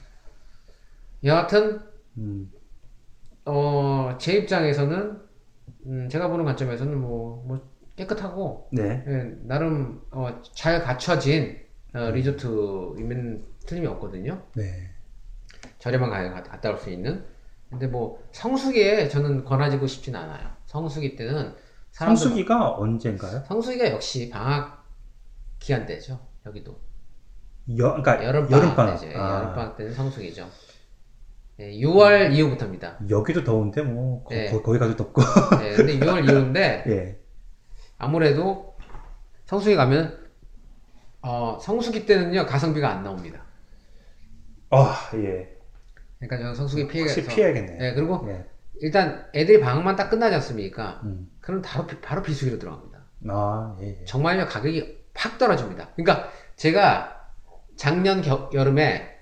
여하튼 음. 어, 제 입장에서는 음, 제가 보는 관점에서는 뭐, 뭐 깨끗하고 네. 예, 나름 어, 잘 갖춰진 어, 리조트이면 틀림이 없거든요. 네. 저렴한 가격에 가- 갔다 올 수 있는. 근데 뭐 성수기에 저는 권하지고 싶진 않아요. 성수기 때는 사람들 성수기가 언젠가요? 성수기가 역시 방학 기간 때죠. 여기도 여, 그러니까 여름 여름 방학 방학. 때죠. 예, 아, 여름 방학 때는 성수기죠. 예, 유월 이후부터입니다. 여기도 더운데 뭐 거, 네. 거, 거기 가도 덥고. 예, 근데 유월 이후인데 예. 아무래도 성수기 가면 어, 성수기 때는요 가성비가 안 나옵니다. 아, 예. 그러니까 저는 성수기 피해서 혹시 피해야겠네요. 예, 그리고 예. 일단 애들이 방학만 딱 끝나지 않습니까? 음. 그럼 바로 비- 바로 비수기로 들어갑니다. 아, 예. 예. 정말요 가격이 팍 떨어집니다. 그러니까 제가 작년 겨, 여름에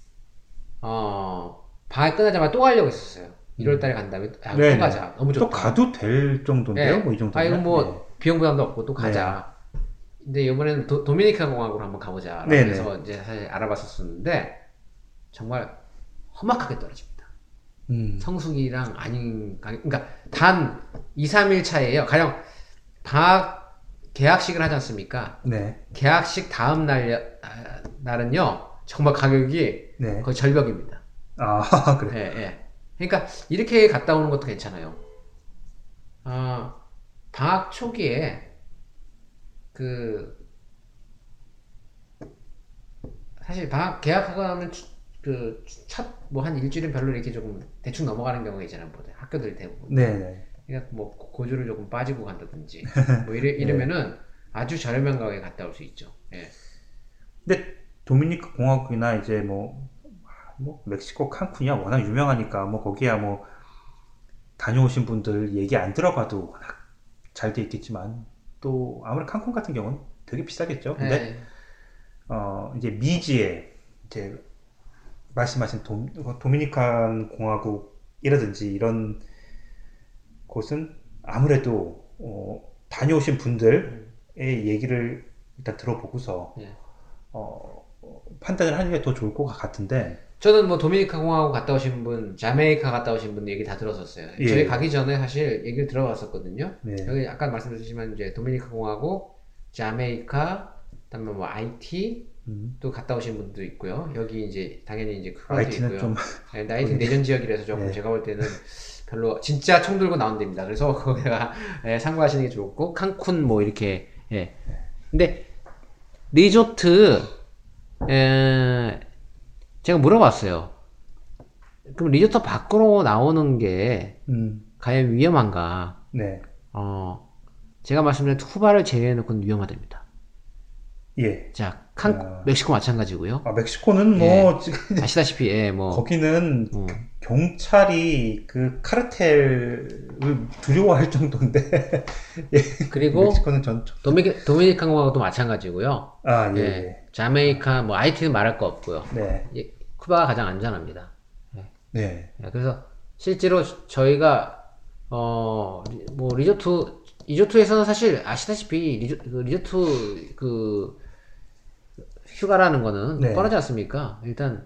어 방학 끝나자마자 또 가려고 했었어요. 일월 달에 간 다음에 아, 또 가자. 너무 좋다. 또 가도 될 정도인데요, 네. 뭐 이 정도면. 아 이거 뭐 네. 비용 부담도 없고 또 가자. 네. 근데 이번에는 도, 도미니카 공화국으로 한번 가보자. 그래서 이제 사실 알아봤었는데 정말 험악하게 떨어집니다. 음. 성수기랑 아닌 그러니까 단 이, 삼 일 차이에요. 가령 방학 개학식을 하지 않습니까? 네. 개학식 다음 날 날은요 정말 가격이 네. 거의 절벽입니다. 아 그래. 예, 예. 그러니까 이렇게 갔다 오는 것도 괜찮아요. 아 방학 초기에 그 사실 방학 개학하고 나면 그 첫 뭐 한 일주일은 별로 이렇게 조금 대충 넘어가는 경우가 있잖아요. 뭐 학교들 대부분. 네. 그러니까 뭐 고주를 조금 빠지고 간다든지 뭐 이래 이러면은 네. 아주 저렴한 가격에 갔다 올 수 있죠. 예. 근데 도미니카 공화국이나 이제 뭐, 뭐 멕시코 칸쿤이야 워낙 유명하니까 뭐 거기야 뭐 다녀오신 분들 얘기 안 들어봐도 워낙 잘 돼 있겠지만 또 아무리 칸쿤 같은 경우는 되게 비싸겠죠. 근데 네. 어 이제 미지에 이제 말씀하신 도, 도미니칸 공화국이라든지 이런 곳은 아무래도 어, 다녀오신 분들의 얘기를 일단 들어보고서 네. 어, 판단을 하는 게 더 좋을 것 같은데 저는 뭐 도미니카 공화국 갔다 오신 분, 자메이카 갔다 오신 분 얘기 다 들었었어요. 예. 저희 가기 전에 사실 얘기를 들어봤었거든요. 네. 여기 아까 말씀드렸지만 이제 도미니카 공화국, 자메이카, 그다음에 뭐 아이티 음. 또 갔다 오신 분도 있고요. 여기 이제 당연히 이제 쿠바도 있고요. 좀... 네, 아이티 내전 지역이라서 조금 네. 제가 볼 때는 별로 진짜 총 들고 나온 데입니다. 그래서 거기가 예, 참고하시는 게 좋고 칸쿤 뭐 이렇게 예. 근데 리조트 에, 제가 물어봤어요. 그럼 리조트 밖으로 나오는 게 음. 과연 위험한가? 네. 어, 제가 말씀드린 쿠바를 제외해놓고는 위험하답니다. 예. 자, 칸, 아... 멕시코 마찬가지고요. 아, 멕시코는 뭐 예. 아시다시피 예, 뭐 거기는 음. 경찰이 그 카르텔을 두려워할 정도인데. 예. 그리고 멕시코는 전 도미니 도미니카 공화국도 마찬가지고요. 아, 예. 예. 자메이카 뭐 아이티는 말할 거 없고요. 네. 예, 쿠바가 가장 안전합니다. 예. 네. 예, 그래서 실제로 저희가 어 뭐 리조트 리조트에서는 사실 아시다시피 리조, 그 리조트 그 휴가라는 거는 네. 뻔하지 않습니까? 일단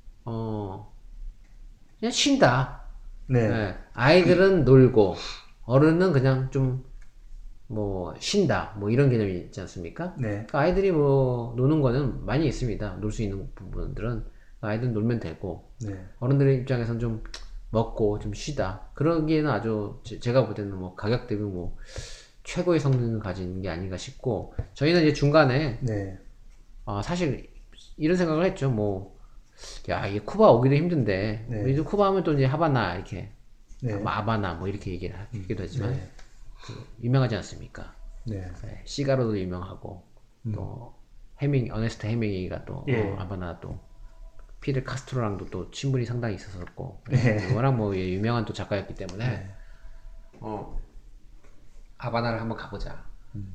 어 그냥 쉰다. 네. 네. 아이들은 놀고 어른은 그냥 좀 뭐 쉰다. 뭐 이런 개념이 있지 않습니까? 네. 그러니까 아이들이 뭐 노는 거는 많이 있습니다. 놀 수 있는 부분들은 아이들은 놀면 되고 네. 어른들의 입장에서는 좀 먹고 좀 쉬다. 그러기에는 아주 제, 제가 볼 때는 뭐 가격 대비 뭐 최고의 성능을 가진 게 아닌가 싶고 저희는 이제 중간에 네. 어, 사실 이런 생각을 했죠. 뭐 야, 이 쿠바 오기도 힘든데 네. 우리도 쿠바 하면 또 이제 하바나 이렇게 네. 뭐 아바나 뭐 이렇게 얘기를 하기도 하지만 네. 그 유명하지 않습니까? 네. 네. 시가로도 유명하고 음. 또 해밍 어네스트 해밍이가 또 예. 어, 아바나 또 피델 카스트로랑도 또 친분이 상당히 있었었고 네. 워낙 뭐 유명한 또 작가였기 때문에 네. 어 아바나를 한번 가보자. 음.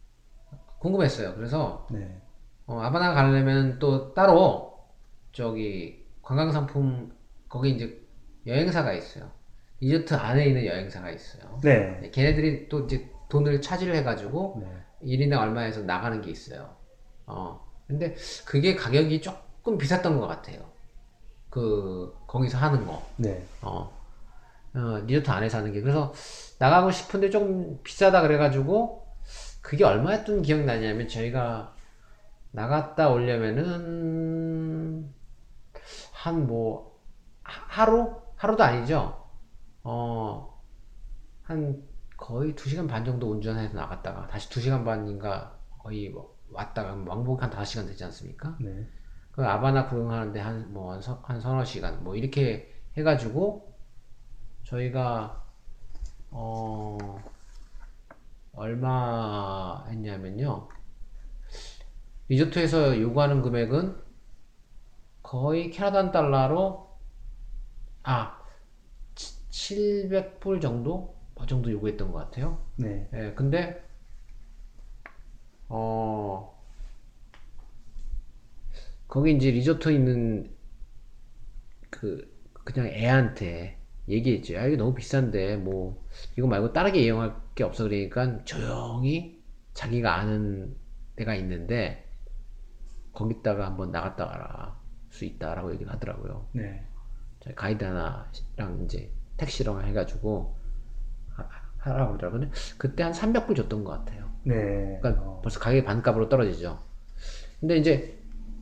궁금했어요. 그래서 네. 어, 아바나 가려면 또 따로 저기 관광상품 거기 이제 여행사가 있어요. 리조트 안에 있는 여행사가 있어요. 네. 네, 걔네들이 또 이제 돈을 차지를 해가지고 네. 일 인당 얼마에서 나가는 게 있어요. 어 근데 그게 가격이 조금 비쌌던 것 같아요. 그 거기서 하는 거. 네. 어, 어 리조트 안에서 하는 게 그래서 나가고 싶은데 조금 비싸다 그래가지고 그게 얼마였던 기억이 나냐면 저희가 나갔다 오려면은 한 뭐 하루? 하루도 아니죠. 어, 한 거의 두 시간 반 정도 운전해서 나갔다가 다시 두 시간 반인가 거의 뭐 왔다가 왕복 한 다섯 시간 되지 않습니까? 네. 그 아바나 구경하는데 한 뭐 한, 한 서너 시간 뭐 이렇게 해가지고 저희가 어 얼마 했냐면요. 리조트에서 요구하는 금액은 거의 캐나다 달러로 아 칠백 불 정도? 그 정도 요구했던 것 같아요. 네. 예, 근데 어, 거기 이제 리조트 있는 그, 그냥 애한테 얘기했죠. 야, 이거 너무 비싼데, 뭐, 이거 말고 다르게 이용할 게 없어. 그러니까 조용히 자기가 아는 데가 있는데, 거기다가 한번 나갔다 와라. 수 있다라고 얘기를 하더라고요. 네. 저희 가이드 하나랑 이제 택시랑 해가지고 하- 하라고 그러더라고요. 그때 한 삼백 불 줬던 것 같아요. 네. 그러니까 어. 벌써 가격이 반값으로 떨어지죠. 근데 이제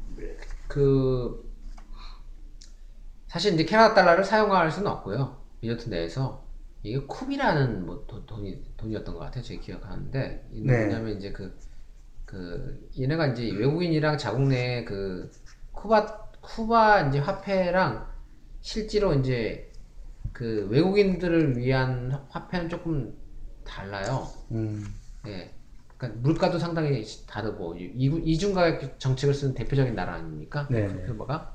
그 사실 이제 캐나다 달러를 사용할 수는 없고요. 리조트 내에서 이게 쿱이라는 뭐 돈- 돈이 돈이었던 것 같아요. 제가 기억하는데 이게 네. 뭐냐면 이제 그 그 얘네가 이제 외국인이랑 자국 내에 그 쿠바 쿠바 이제 화폐랑 실제로 이제 그 외국인들을 위한 화폐는 조금 달라요. 음. 예. 그러니까 물가도 상당히 다르고 이- 이중 가격 정책을 쓰는 대표적인 나라 아닙니까? 네. 쿠바가.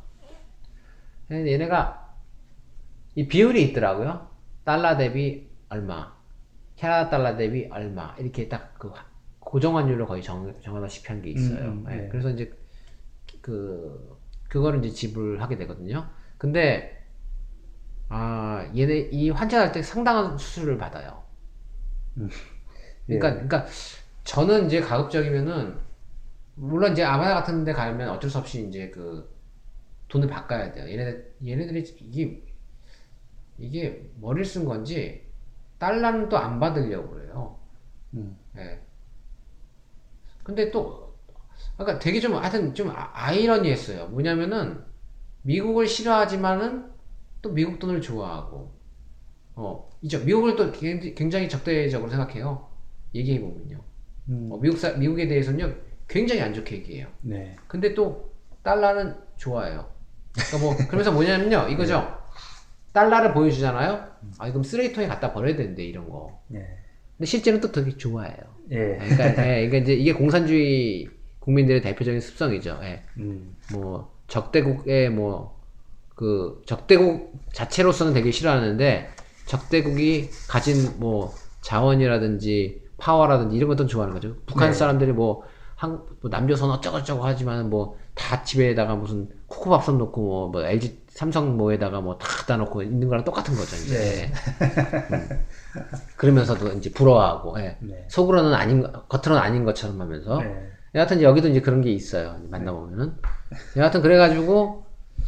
얘네가 이 비율이 있더라고요. 달러 대비 얼마, 캐나다 달러 대비 얼마 이렇게 딱 그 고정환율로 거의 정, 정하다시피 한 게 있어요. 음, 음, 예, 네. 그래서 이제 그 그거를 이제 지불하게 되거든요. 근데 아 얘네 이 환전할 때 상당한 수수료를 받아요. 음. 그러니까 예. 그러니까 저는 이제 가급적이면은 물론 이제 아바나 같은 데 가면 어쩔 수 없이 이제 그 돈을 바꿔야 돼요. 얘네들 얘네들이 이게 이게 머리를 쓴 건지 달러는 또 안 받으려고 그래요. 음. 예. 근데 또 그러니까 되게 좀 하여튼 좀 아- 아이러니했어요. 뭐냐면은 미국을 싫어하지만은 또 미국 돈을 좋아하고 어 이죠. 미국을 또 굉- 굉장히 적대적으로 생각해요. 얘기해 보면요. 음. 어, 미국 사, 미국에 대해서는요 굉장히 안 좋게 얘기해요. 네. 근데 또 달러는 좋아해요. 그러니까 뭐 그러면서 뭐냐면요 이거죠. 달러를 보여주잖아요. 아 그럼 쓰레기통에 갖다 버려야 되는데 이런 거. 예. 근데 실제는 또 되게 좋아해요. 예. 그러니까, 예, 그러니까 이제 이게 공산주의 국민들의 대표적인 습성이죠. 예. 음. 뭐 적대국의 뭐 그 적대국 자체로서는 되게 싫어하는데 적대국이 가진 뭐 자원이라든지 파워라든지 이런 것도 좋아하는 거죠. 북한 네. 사람들이 뭐, 한, 뭐 남조선 어쩌고저쩌고 하지만 뭐 다 집에다가 무슨 코코밥솥 놓고 뭐, 뭐 엘지 삼성 뭐에다가 뭐 다 갖다 놓고 있는 거랑 똑같은 거죠. 이제. 네. 음. 그러면서도 이제 부러워하고 예. 네. 속으로는 아닌 거- 겉으로는 아닌 것처럼 하면서 네. 여하튼 여기도 이제 그런 게 있어요. 만나보면은 여하튼 그래가지고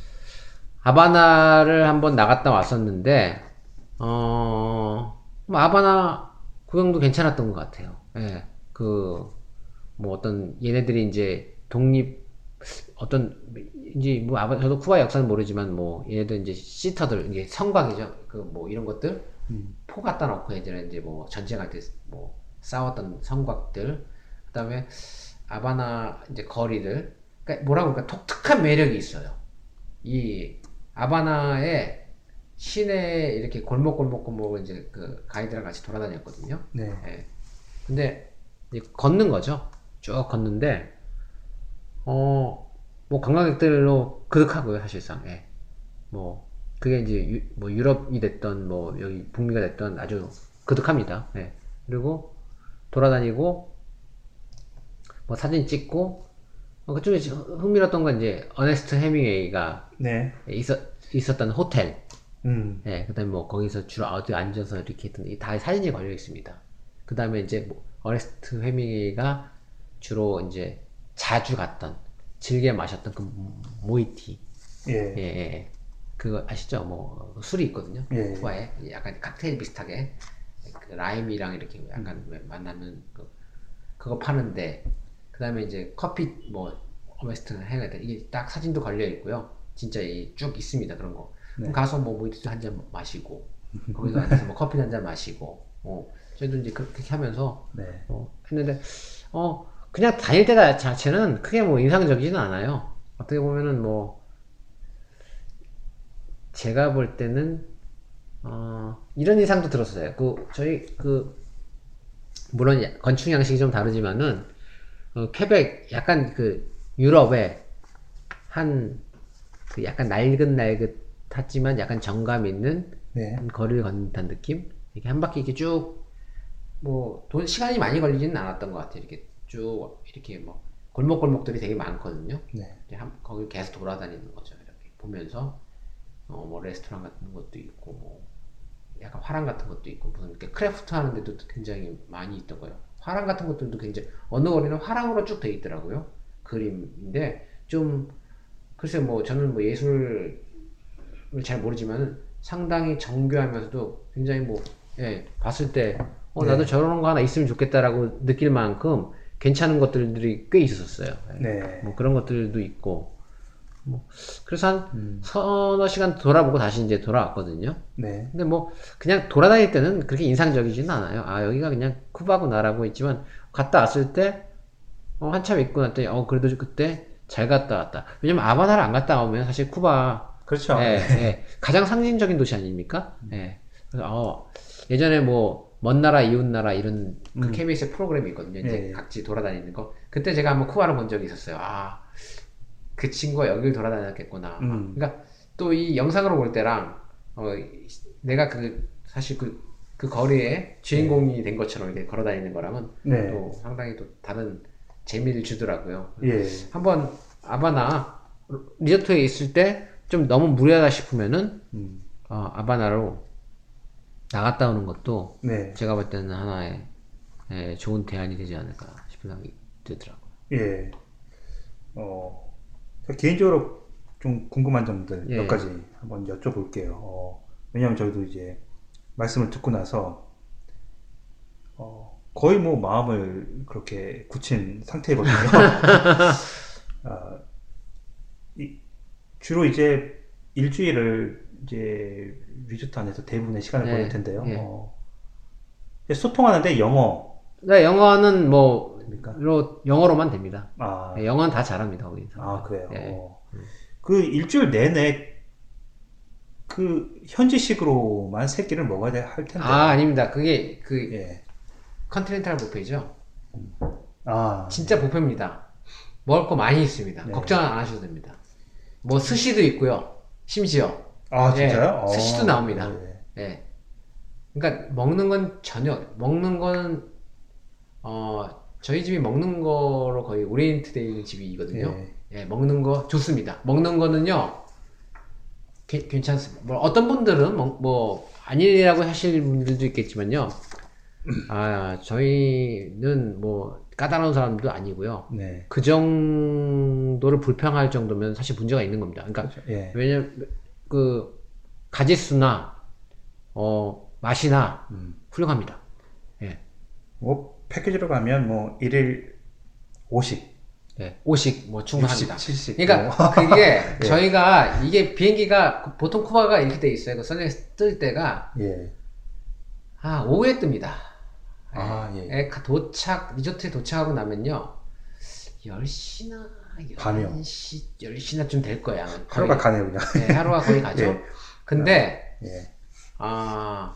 아바나를 한번 나갔다 왔었는데 어, 뭐 아바나 구경도 괜찮았던 것 같아요. 예, 그, 뭐 어떤, 얘네들이 이제 독립, 어떤, 이제 뭐 아바, 저도 쿠바 역사는 모르지만 뭐 얘네들 이제 시터들, 이게 성곽이죠. 그 뭐 이런 것들, 음. 포 갖다 놓고 예전에 이제 뭐 전쟁할 때 뭐 싸웠던 성곽들, 그 다음에 아바나 이제 거리들, 그러니까 뭐라고 그럴까, 독특한 매력이 있어요. 이 아바나의 시내 이렇게 골목골목골목을 이제 그 가이드랑 같이 돌아다녔거든요. 네. 예. 근데 이제 걷는 거죠. 쭉 걷는데 어 뭐 관광객들로 그득하고요, 사실상. 예. 뭐 그게 이제 유, 뭐 유럽이 됐던 뭐 여기 북미가 됐던 아주 그득합니다. 예. 그리고 돌아다니고 뭐 사진 찍고 어, 그중에 흥미로웠던 건 이제 어네스트 해밍웨이가 네. 있었 있었던 호텔. 음. 예, 그 다음에 뭐, 거기서 주로 어디 앉아서 이렇게 했던, 이 다 사진이 걸려 있습니다. 그 다음에 이제, 뭐, 어레스트 해밍웨이가 주로 이제 자주 갔던, 즐겨 마셨던 그 모이티. 예. 예, 예, 예. 그거 아시죠? 뭐, 술이 있거든요. 예. 쿠바에. 약간 칵테일 비슷하게. 그 라임이랑 이렇게 약간 만나면, 그, 그거 파는데, 그 다음에 이제 커피, 뭐, 어메스트 해외들, 이게 딱 사진도 걸려 있고요. 진짜 이 쭉 있습니다. 그런 거. 네. 가서 뭐 모히또 한 잔 마시고 거기서 앉아서 뭐 커피 한 잔 마시고 어 저희도 이제 그렇게 하면서 네. 어 했는데 어 그냥 다닐 때가 자체는 크게 뭐 인상적이지는 않아요. 어떻게 보면은 뭐 제가 볼 때는 어 이런 인상도 들었어요. 그 저희 그 물론 건축 양식이 좀 다르지만은 어, 퀘벡 약간 그 유럽의 한 그 약간 낡은낡긋하지만 약간 정감 있는 네. 거리를 걷는 듯한 느낌? 이렇게 한 바퀴 이렇게 쭉, 뭐, 돈, 시간이 많이 걸리지는 않았던 것 같아요. 이렇게 쭉 이렇게 뭐 골목골목들이 되게 많거든요. 네. 이제 한, 거기 계속 돌아다니는 거죠. 이렇게 보면서 어, 뭐 레스토랑 같은 것도 있고 뭐 약간 화랑 같은 것도 있고 무슨 이렇게 크래프트 하는 데도 굉장히 많이 있더라고요. 화랑 같은 것들도 굉장히 어느 거리는 화랑으로 쭉 돼 있더라고요. 그림인데 좀 글쎄 뭐 저는 뭐 예술을 잘 모르지만은 상당히 정교하면서도 굉장히 뭐 예, 봤을 때 어, 나도 네. 저런 거 하나 있으면 좋겠다라고 느낄 만큼 괜찮은 것들이 꽤 있었어요. 예. 네. 뭐 그런 것들도 있고 뭐 그래서 한 음. 서너 시간 돌아보고 다시 이제 돌아왔거든요. 네. 근데 뭐 그냥 돌아다닐 때는 그렇게 인상적이지는 않아요. 아 여기가 그냥 쿠바구나라고 있지만 갔다 왔을 때 어, 한참 있고 났더니 어 그래도 그때 잘 갔다 왔다. 왜냐면 아바나를 안 갔다 오면 사실 쿠바 그렇죠. 예, 예, 가장 상징적인 도시 아닙니까? 예. 그래서 어, 예전에 뭐 먼 나라 이웃 나라 이런 그 음. 케이비에스 프로그램이 있거든요. 이제 예. 각지 돌아다니는 거. 그때 제가 한번 쿠바를 본 적이 있었어요. 아, 그 친구가 여길 돌아다녔겠구나. 음. 그러니까 또 이 영상으로 볼 때랑 어, 내가 그 사실 그, 그 거리에 주인공이 된 것처럼 이렇게 걸어다니는 거랑은 네. 또 상당히 또 다른 재미를 주더라고요. 예. 한번 아바나 리조트에 있을 때 좀 너무 무리하다 싶으면은 음. 어, 아바나로 나갔다 오는 것도 네. 제가 볼 때는 하나의 예, 좋은 대안이 되지 않을까 싶은 생각이 들더라고요. 예. 어, 저 개인적으로 좀 궁금한 점들 예. 몇 가지 한번 여쭤볼게요. 어, 왜냐하면 저희도 이제 말씀을 듣고 나서 어, 거의 뭐 마음을 그렇게 굳힌 상태거든요. 아, 이, 주로 이제 일주일을 이제 리조트 안에서 대부분의 시간을 예, 보낼 텐데요. 예. 어, 이제 소통하는데 영어. 네, 영어는 뭐 입니까? 로, 영어로만 됩니다. 아, 예, 영어는 다 잘합니다 거기서. 아 그래요. 예. 어. 그 일주일 내내 그 현지식으로만 세 끼를 먹어야 돼- 할 텐데. 아 아닙니다. 그게 그 예. 컨티넨탈 뷔페죠. 아, 진짜 뷔페입니다. 먹을 거 많이 있습니다. 네. 걱정 안 하셔도 됩니다. 뭐 스시도 있고요. 심지어 아 예, 진짜요? 스시도 어, 나옵니다. 예. 예. 그러니까 먹는 건 전혀 먹는 거는 어 저희 집이 먹는 거로 거의 오리엔트되어 있는 집이거든요. 예. 예, 먹는 거 좋습니다. 먹는 거는요 게- 괜찮습니다. 뭐 어떤 분들은 뭐, 뭐 아니라고 하실 분들도 있겠지만요. 아 저희는 뭐 까다로운 사람도 아니고요. 네. 그 정도를 불평할 정도면 사실 문제가 있는 겁니다. 그러니까 그렇죠. 예. 왜냐면 그 가짓수나 어 맛이나 음. 훌륭합니다. 예. 뭐 패키지로 가면 뭐 일일 오식, 예. 오식 뭐 충분합니다. 육식, 칠식. 그러니까 뭐. 그게 예. 저희가 이게 비행기가 보통 쿠바가 이렇게 돼 있어요. 그 선장에 뜰 때가 예. 아 오후에 뜹니다. 아, 예. 예, 가- 도착 리조트에 도착하고 나면요 열 시나 밤이요? 열한 시 열 시나 좀 될 거야. 거의. 하루가 가네요 그냥. 예, 하루가 거의 가죠. 예. 근데 예. 아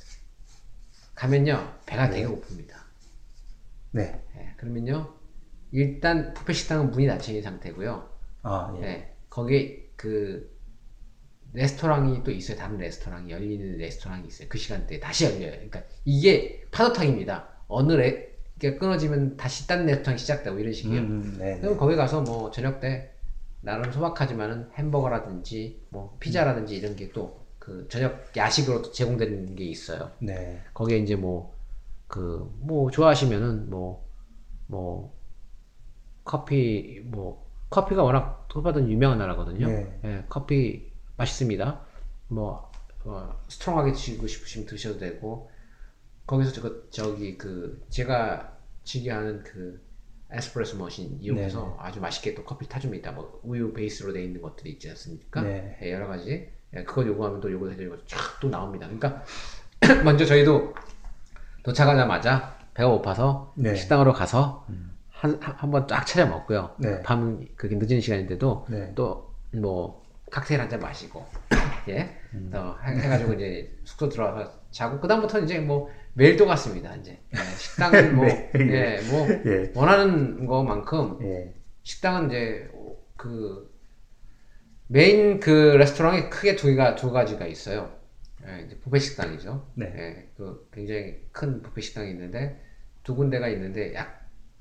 가면요 배가 네. 되게 고픕니다. 네. 예, 그러면요 일단 뷔페 식당은 문이 닫혀 있는 상태고요. 아 예. 예, 거기에 그 레스토랑이 또 있어요. 다른 레스토랑이 열리는 레스토랑이 있어요. 그 시간대에 다시 열려요. 그러니까 이게 파도타기입니다. 어느 레 이게 끊어지면 다시 딴 레스토랑이 시작되고 이런 식이에요. 음, 네. 그럼 네. 거기 가서 뭐 저녁 때 나름 소박하지만은 햄버거라든지 뭐 피자라든지 이런 게 또 그 저녁 야식으로 제공되는 게 있어요. 네. 거기에 이제 뭐 그 뭐 좋아하시면은 뭐 뭐 커피 뭐 커피가 워낙 쿠바는 유명한 나라거든요. 네. 예, 커피 맛있습니다. 뭐 어, 스트롱하게 드시고 싶으시면 드셔도 되고 거기서 저거 저기 그 제가 즐겨하는 그 에스프레소 머신 이용해서 네. 아주 맛있게 또 커피 타줍니다. 뭐 우유 베이스로 되어 있는 것들이 있지 않습니까? 네. 예, 여러 가지. 예, 그거 요구하면 또 요거 해드리고 쫙 또 나옵니다. 그러니까 먼저 저희도 도착하자마자 배가 고파서 네. 식당으로 가서 한 한 번 쫙 차려 먹고요. 네. 밤 그렇게 늦은 시간인데도 네. 또 뭐 칵테일 한 잔 마시고 예, 음. 또 해, 해가지고 이제 숙소 들어와서 자고 그 다음부터는 이제 뭐 매일 똑같습니다. 이제 예, 식당은 뭐 매일. 예, 뭐 예. 원하는 것만큼 예. 식당은 이제 그 메인 그 레스토랑이 크게 두 개가 두 가지가 있어요. 예, 이제 뷔페 식당이죠. 네. 예, 그 굉장히 큰 뷔페 식당이 있는데 두 군데가 있는데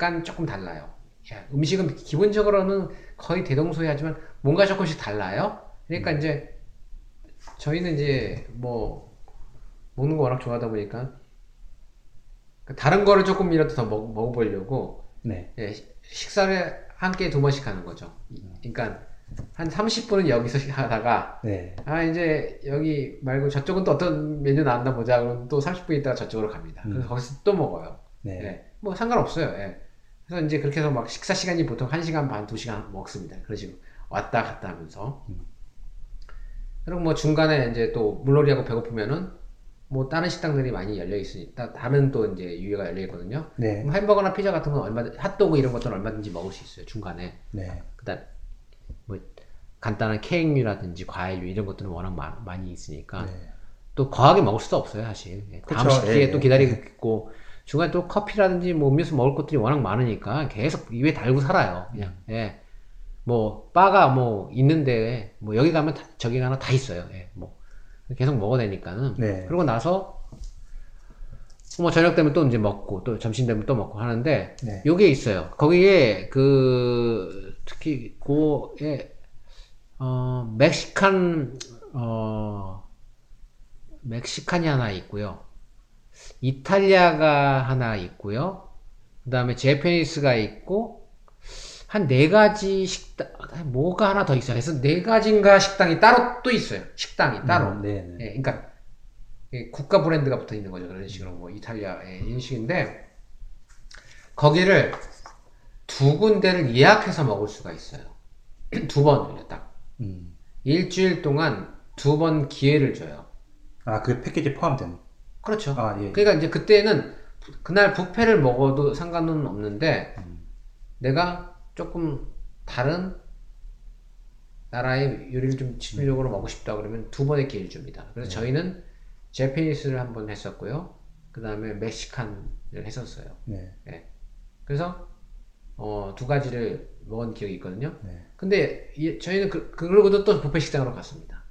약간 조금 달라요. 예, 음식은 기본적으로는 거의 대동소이하지만 뭔가 조금씩 달라요. 그러니까 음. 이제 저희는 이제 뭐 먹는 거 워낙 좋아하다 보니까 다른 거를 조금이라도 더 먹, 먹어보려고 네. 예, 식사를 한 끼에 두 번씩 하는 거죠. 그러니까 한 삼십 분은 여기서 하다가 네. 아 이제 여기 말고 저쪽은 또 어떤 메뉴 나왔나 보자 그러면 또 삼십 분 있다가 저쪽으로 갑니다. 음. 그래서 거기서 또 먹어요. 네. 예, 뭐 상관없어요. 예. 그래서 이제 그렇게 해서 막 식사 시간이 보통 한 시간 반, 두 시간 먹습니다. 그런 식으로 왔다 갔다 하면서 음. 그리고 뭐 중간에 이제 또 물놀이하고 배고프면은 뭐 다른 식당들이 많이 열려 있으니까 다른 또 이제 유해가 열려 있거든요. 네. 햄버거나 피자 같은 건 얼마든 핫도그 이런 것들은 얼마든지 먹을 수 있어요 중간에. 네. 그다음 뭐 간단한 케이크류라든지 과일류 이런 것들은 워낙 마, 많이 있으니까 네. 또 거하게 먹을 수도 없어요 사실. 다음 식기에 예, 또 기다리고 예. 있고 중간에 또 커피라든지 뭐 음료수 먹을 것들이 워낙 많으니까 계속 입에 달고 살아요. 그냥 음. 예. 뭐 바가 뭐 있는데 뭐 여기 가면 다, 저기 가나 다 있어요. 예. 뭐 계속 먹어야 되니까는. 네. 그러고 나서, 뭐 저녁 되면 또 이제 먹고, 또 점심 되면 또 먹고 하는데, 네. 요게 있어요. 거기에 그, 특히, 고에, 어, 멕시칸, 어, 멕시칸이 하나 있고요. 이탈리아가 하나 있고요. 그 다음에 제페니스가 있고, 한 네 가지 식당, 뭐가 하나 더 있어요. 그래서 네 가지인가 식당이 따로 또 있어요. 식당이 따로. 음, 네, 네. 예, 그러니까 국가 브랜드가 붙어 있는 거죠. 그런 식으로 뭐 이탈리아 예, 이런 식인데 거기를 두 군데를 예약해서 먹을 수가 있어요. 두 번을요, 딱. 음. 일주일 동안 두 번 기회를 줘요. 아, 그 패키지 포함된. 그렇죠. 아, 예. 그러니까 이제 그때는 그날 뷔페를 먹어도 상관은 없는데 음. 내가 조금 다른 나라의 요리를 좀 집중적으로 음. 먹고 싶다 그러면 두 번의 기회를 줍니다. 그래서 네. 저희는 제페니스를 한번 했었고요. 그 다음에 멕시칸을 했었어요. 네. 네. 그래서 어, 두 가지를 먹은 기억이 있거든요. 네. 근데 이, 저희는 그, 그러고도 또 뷔페 식당으로 갔습니다.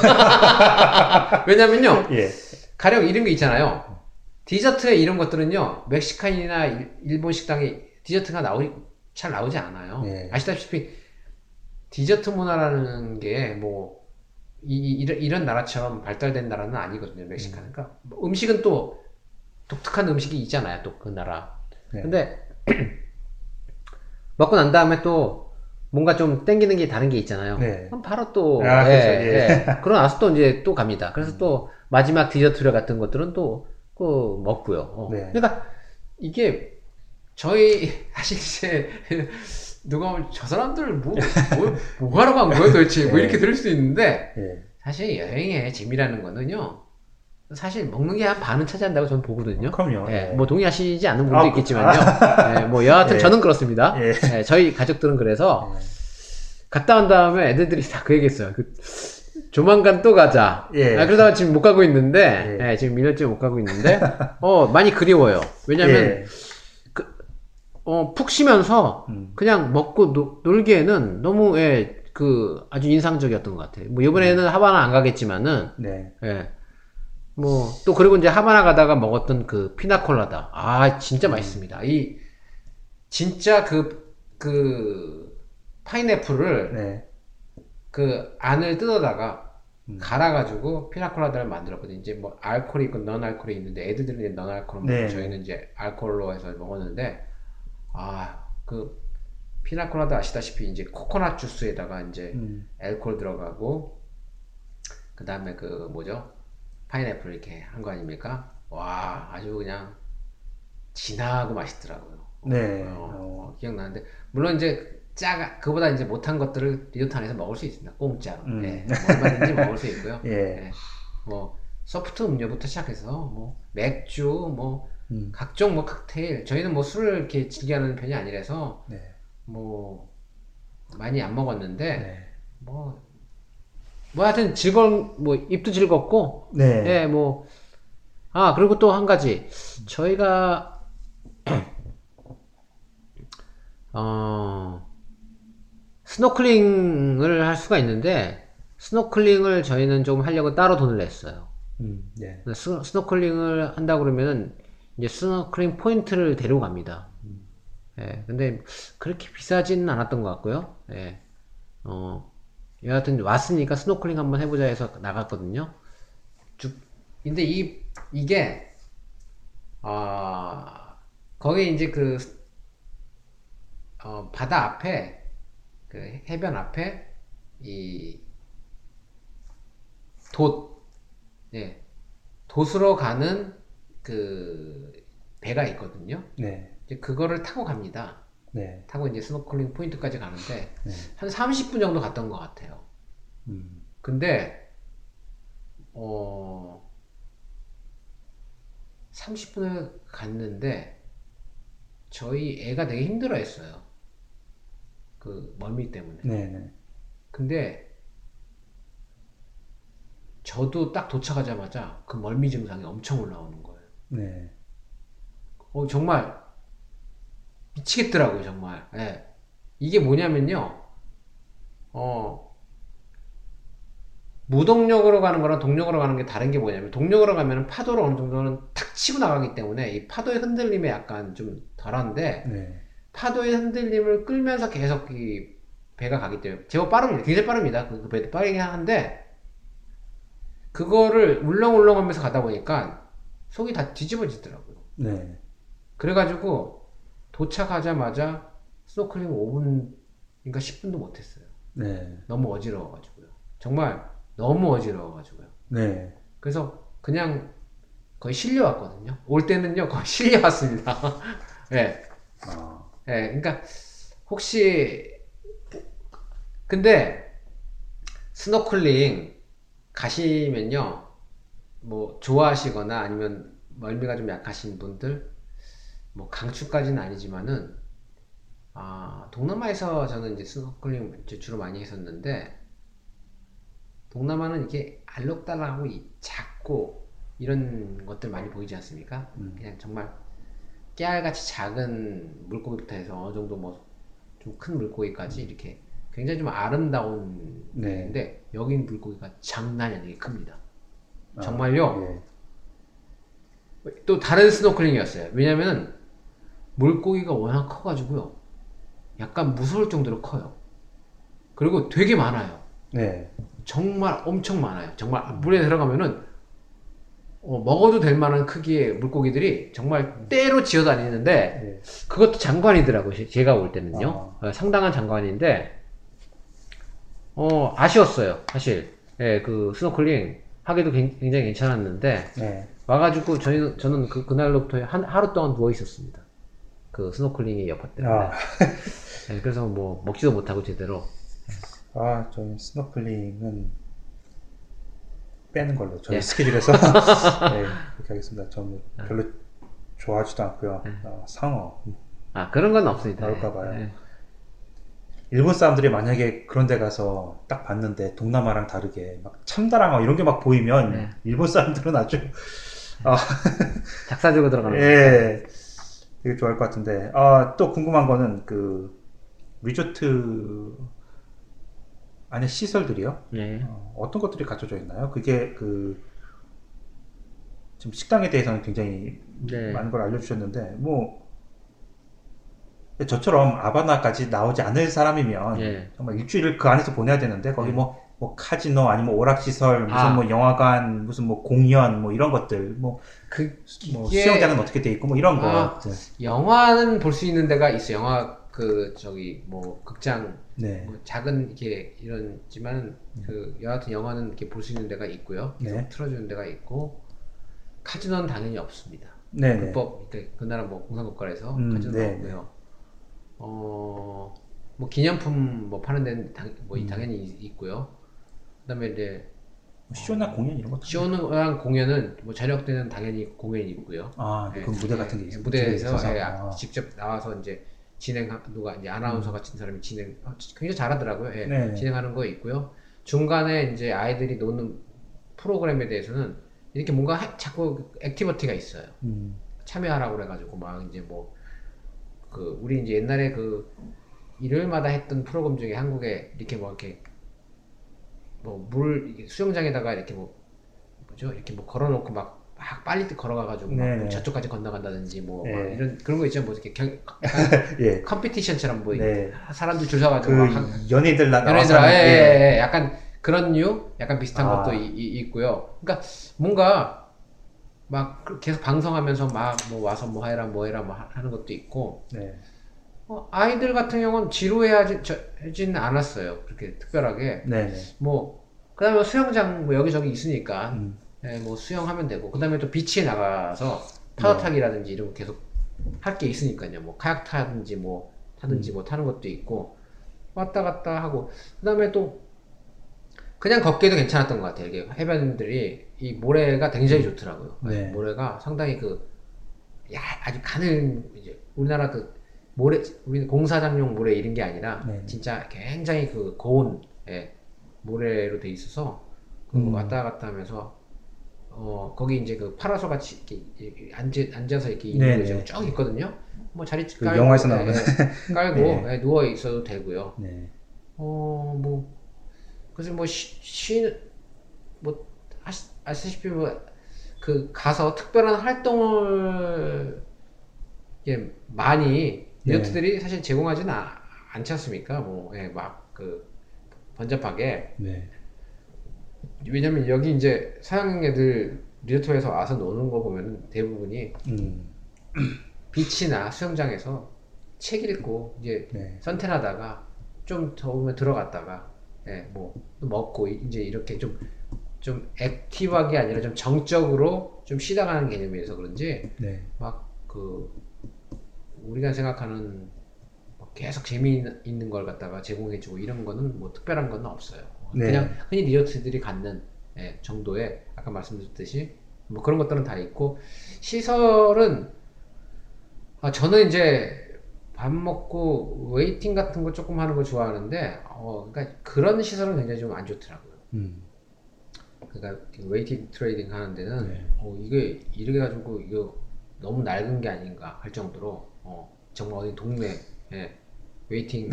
왜냐면요. 예. 가령 이런 게 있잖아요. 디저트에 이런 것들은요. 멕시칸이나 일, 일본 식당에 디저트가 나오기 잘 나오지 않아요. 네. 아시다시피 디저트 문화라는 게 뭐 이런 이런 나라처럼 발달된 나라는 아니거든요. 멕시칸은. 음. 그러니까 음식은 또 독특한 음식이 있잖아요. 또 그 나라. 네. 근데 먹고 난 다음에 또 뭔가 좀 땡기는 게 다른 게 있잖아요. 네. 그럼 바로 또 아, 예, 그렇죠. 예. 예. 그러고 나서 또 이제 또 갑니다. 그래서 음. 또 마지막 디저트류 같은 것들은 또 그 먹고요. 어. 네. 그러니까 이게 저희 사실 이제 누가 보면 저 사람들 뭐, 뭐, 뭐 하러 간 거예요 도대체 뭐 이렇게 들을 수 있는데 네. 사실 여행의 재미라는 거는요 사실 먹는 게 한 반은 차지한다고 저는 보거든요. 그럼요. 예, 네. 뭐 동의하시지 않는 분도 아, 있겠지만요. 아, 네, 뭐 여하튼 네. 저는 그렇습니다. 네. 네, 저희 가족들은 그래서 네. 갔다 온 다음에 애들들이 다 그 얘기했어요. 그, 조만간 또 가자. 예. 아, 그러다가 지금 못 가고 있는데, 예. 예, 지금 일 년째 못 가고 있는데, 어, 많이 그리워요. 왜냐면, 예. 그, 어, 푹 쉬면서, 음. 그냥 먹고 노, 놀기에는 너무, 예, 그, 아주 인상적이었던 것 같아요. 뭐, 이번에는 음. 하바나 안 가겠지만은, 네. 예. 뭐, 또, 그리고 이제 하바나 가다가 먹었던 그 피나콜라다. 아, 진짜 음. 맛있습니다. 이, 진짜 그, 그, 파인애플을, 네. 그 안을 뜯어다가 음. 갈아가지고 피나콜라다를 만들었거든요. 이제 뭐 알코올이 있고 넌 알코올이 있는데 애들들은 넌 알코올 먹고 네. 저희는 이제 알코올로 해서 먹었는데 아 그 피나콜라다 아시다시피 이제 코코넛 주스에다가 이제 음. 알코올 들어가고 그 다음에 그 뭐죠 파인애플 이렇게 한 거 아닙니까? 와 아주 그냥 진하고 맛있더라고요. 네. 어, 어, 기억나는데 물론 이제 짜가 그보다 이제 못한 것들을 리조트 안에서 먹을 수 있습니다. 공짜로. 음. 예, 뭐 얼마든지 먹을 수 있고요. 예. 예. 뭐 소프트 음료부터 시작해서 뭐 맥주 뭐 음. 각종 뭐 칵테일 저희는 뭐 술을 이렇게 즐겨하는 편이 아니라서 네. 뭐 많이 안 먹었는데 네. 뭐 뭐 하여튼 즐거운 뭐 입도 즐겁고 네. 예, 뭐 아 그리고 또 한 가지 저희가 어 스노클링을 할 수가 있는데 스노클링을 저희는 좀 하려고 따로 돈을 냈어요. 음, 네. 스, 스노클링을 한다 그러면은 이제 스노클링 포인트를 데리고 갑니다. 음. 예, 근데 그렇게 비싸지는 않았던 것 같고요. 예, 어, 여하튼 왔으니까 스노클링 한번 해보자 해서 나갔거든요. 쭉, 근데 이, 이게, 아, 거기 이제 그, 어, 바다 앞에, 그 해변 앞에, 이, 돛, 예, 돛으로 가는 그 배가 있거든요. 네. 이제 그거를 타고 갑니다. 네. 타고 이제 스노클링 포인트까지 가는데 네. 한 삼십 분 정도 갔던 것 같아요. 음. 근데 어 삼십 분을 갔는데 저희 애가 되게 힘들어했어요. 그 멀미 때문에. 네. 네. 근데 저도 딱 도착하자마자 그 멀미 증상이 엄청 올라오는 거예요. 네. 어 정말 미치겠더라고요, 정말. 예. 이게 뭐냐면요. 어 무동력으로 가는 거랑 동력으로 가는 게 다른 게 뭐냐면 동력으로 가면 파도를 어느 정도는 탁 치고 나가기 때문에 이 파도의 흔들림에 약간 좀 덜한데 네. 파도의 흔들림을 끌면서 계속 이 배가 가기 때문에 제법 빠릅니다. 굉장히 빠릅니다. 그 배도 빠르긴 하는데 그거를 울렁울렁 하면서 가다 보니까 속이 다 뒤집어지더라고요. 네. 그래가지고 도착하자마자 스노클링 오 분인가 십 분도 못했어요. 네. 너무 어지러워가지고요. 정말 너무 어지러워가지고요. 네. 그래서 그냥 거의 실려왔거든요. 올 때는요 거의 실려왔습니다. 예. 아. 예. 그러니까 혹시 근데 스노클링 가시면요 뭐 좋아하시거나 아니면 멀미가 좀 약하신 분들 뭐 강추까지는 아니지만은 아 동남아에서 저는 이제 스노클링 이제 주로 많이 했었는데 동남아는 이렇게 알록달록하고 작고 이런 것들 많이 보이지 않습니까? 음. 그냥 정말 깨알같이 작은 물고기부터 해서 어느 정도 뭐 좀 큰 물고기까지 이렇게 굉장히 좀 아름다운 네. 데인데 여기 물고기가 장난이 아니게 큽니다. 아, 정말요. 예. 또 다른 스노클링이었어요. 왜냐면은 물고기가 워낙 커가지고요. 약간 무서울 정도로 커요. 그리고 되게 많아요. 네. 정말 엄청 많아요. 정말 물에 들어가면은 어, 먹어도 될 만한 크기의 물고기들이 정말 때로 지어다니는데 네. 그것도 장관이더라고요. 제가 올 때는요. 아. 어, 상당한 장관인데 어, 아쉬웠어요. 사실 예, 그 스노클링 하기도 굉장히 괜찮았는데 네. 와가지고 저희, 저는 그, 그날로부터 한, 하루 동안 누워 있었습니다. 그 스노클링의 여파 때문에. 아. 예, 그래서 뭐 먹지도 못하고 제대로. 아, 저희 스노클링은 빼는 걸로 저희 예. 스케줄에서 네, 그렇게 하겠습니다. 저는 별로 좋아하지도 않고요. 예. 어, 상어 아 그런 건 없습니다. 나올까봐요. 예. 일본 사람들이 만약에 그런 데 가서 딱 봤는데 동남아랑 다르게 막 참다랑어 이런 게 막 보이면 네. 일본 사람들은 아주 작사 들고 들어가는 거. 예, 되게 좋아할 것 같은데 아, 또 궁금한 거는 그 리조트 안에 시설들이요. 예. 어, 어떤 것들이 갖춰져 있나요? 그게 그 지금 식당에 대해서는 굉장히 네. 많은 걸 알려주셨는데 뭐 저처럼 아바나까지 나오지 않을 사람이면 예. 정말 일주일을 그 안에서 보내야 되는데 거기 예. 뭐, 뭐 카지노 아니면 오락시설 무슨 아. 뭐 영화관 무슨 뭐 공연 뭐 이런 것들 뭐, 그, 뭐 이게- 수영장은 어떻게 돼 있고 뭐 이런 아. 것들 영화는 볼 수 있는 데가 있어요. 영화 그 저기 뭐 극장 네. 뭐 작은 이렇게 이런지만 그 여하튼 영화는 이렇게 볼 수 있는 데가 있고요. 계속 네. 틀어주는 데가 있고 카지노는 당연히 없습니다. 네네. 불법 이렇게 그 나라 뭐 공산국가라서 음, 카지노 네, 없고요. 어, 뭐 기념품 뭐 파는 데는 당, 뭐 음. 당연히 있고요. 그다음에 이제 쇼나 공연 이런 것도 쇼랑 공연은 뭐 저녁 때는 당연히 공연이 있고요. 아, 예, 그 무대 예, 같은 게 예, 있- 무대에서 있어서? 예, 아. 직접 나와서 이제 진행 누가 이제 아나운서 같은 사람이 진행 어, 굉장히 잘하더라고요. 예, 네. 진행하는 거 있고요. 중간에 이제 아이들이 노는 프로그램에 대해서는 이렇게 뭔가 해- 자꾸 액티비티가 있어요. 음. 참여하라고 그래가지고 막 이제 뭐 그 우리 이제 옛날에 그 일요일마다 했던 프로그램 중에 한국에 이렇게 뭐 이렇게 뭐 물 수영장에다가 이렇게 뭐 뭐죠 이렇게 뭐 걸어놓고 막 막 빨리 걸어가가지고 막 네네. 저쪽까지 건너간다든지 뭐 막 네. 이런 그런 거 있죠. 뭐 이렇게 경, 예. 컴피티션처럼 뭐 네. 사람들 줄 서가지고 그 막 한- 연예인들 나 연예인들 나와서 아, 예, 하는- 예, 예. 약간 그런 류, 약간 비슷한 아. 것도 이- 이- 있고요. 그러니까 뭔가 막 그- 계속 방송하면서 막 뭐 와서 뭐 해라 뭐 해라 뭐 하- 하는 것도 있고. 네. 어, 아이들 같은 경우는 지루해하지는 않았어요. 그렇게 특별하게. 네네. 뭐 그다음에 수영장 뭐 여기저기 있으니까 음. 예, 뭐 수영하면 되고. 그다음에 또 비치에 나가서 파도 네. 타기라든지 이런 거 계속 할 게 있으니까요. 뭐 카약 타든지 뭐 타든지 음. 뭐 타는 것도 있고 왔다 갔다 하고. 그다음에 또 그냥 걷기도 괜찮았던 것 같아요. 이게 해변들이 이 모래가 굉장히 좋더라고요. 네. 모래가 상당히 그 야, 아주 가는 이제 우리나라 그 모래 우리 공사장용 모래 이런 게 아니라 네. 진짜 굉장히 그 고운 예, 모래로 돼 있어서 그 음. 왔다 갔다 하면서 어 거기 이제 그 파라솔 같이 이렇게, 이렇게 앉아, 앉아서 이렇게 있는 네네. 거 이제 쭉 있거든요. 뭐 자리 그 깔고 영화에서 예, 나오는. 예, 깔고 네. 예, 누워 있어도 되고요. 네. 어, 뭐, 그래서 뭐, 쉬, 쉬, 뭐, 아시, 아시다시피 뭐, 그, 가서 특별한 활동을, 예, 많이, 네. 리조트들이 사실 제공하지는 아- 않지 않습니까? 뭐, 예, 막, 그, 번잡하게. 네. 왜냐면 여기 이제 서양 애들 리조트에서 와서 노는 거 보면 대부분이 음. 비치나 수영장에서 책 읽고, 이제, 네. 선탠하다가 좀 더우면 들어갔다가 예, 뭐 먹고 이제 이렇게 좀 좀 액티브하게 아니라 좀 정적으로 좀 쉬다 가는 개념이어서 그런지 네. 막 그 우리가 생각하는 막 계속 재미있는 걸 갖다가 제공해주고 이런 거는 뭐 특별한 건 없어요. 네. 그냥 흔히 리조트들이 갖는 예, 정도의 아까 말씀드렸듯이 뭐 그런 것들은 다 있고 시설은 아, 저는 이제 밥 먹고 웨이팅 같은 거 조금 하는 거 좋아하는데 어 그러니까 그런 시설은 굉장히 좀 안 좋더라고요. 음. 그러니까 웨이팅 트레이딩 하는 데는 네. 어 이게 이렇게 가지고 이거 너무 낡은 게 아닌가 할 정도로 어 정말 어디 동네 예, 웨이팅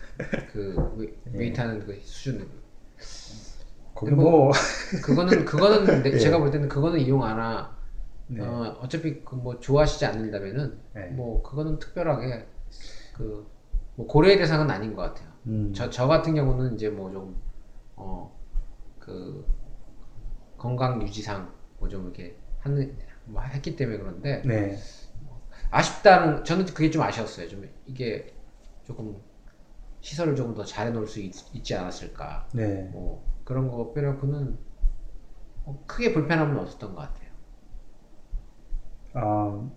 그 웨, 네. 웨이트하는 그 수준. 거기 뭐, 그거는 그거는 내- 예. 제가 볼 때는 그거는 이용 안 하. 네. 어 어차피 그 뭐 좋아하시지 않는다면은 네. 뭐 그거는 특별하게 그 뭐 고려의 대상은 아닌 것 같아요. 음. 저, 저 같은 경우는 이제 뭐 좀, 어, 그, 건강 유지상 뭐 좀 이렇게 하는, 뭐 했기 때문에 그런데, 네. 아쉽다는, 저는 그게 좀 아쉬웠어요. 좀 이게 조금 시설을 조금 더 잘 해놓을 수 있, 지 않았을까. 네. 뭐 그런 거 빼놓고는 뭐 크게 불편함은 없었던 것 같아요. 아,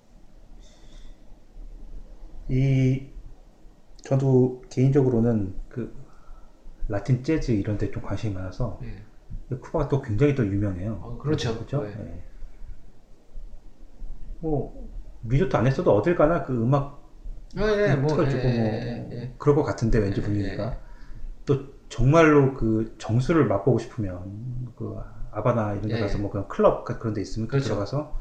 이, 저도 개인적으로는 그 라틴 재즈 이런 데 좀 관심이 많아서 예. 쿠바가 또 굉장히 또 유명해요. 어, 그렇죠. 그렇죠? 네. 네. 뭐 리조트 안 했어도 어딜 가나 그 음악 어, 예, 뭐, 틀어주고 예, 뭐 예, 예. 그럴 것 같은데 왠지 예, 분위기가 예. 또 정말로 그 정수를 맛보고 싶으면 그 아바나 이런 데 예. 가서 뭐 그런 클럽 그런 데 있으면 그 그렇죠. 들어가서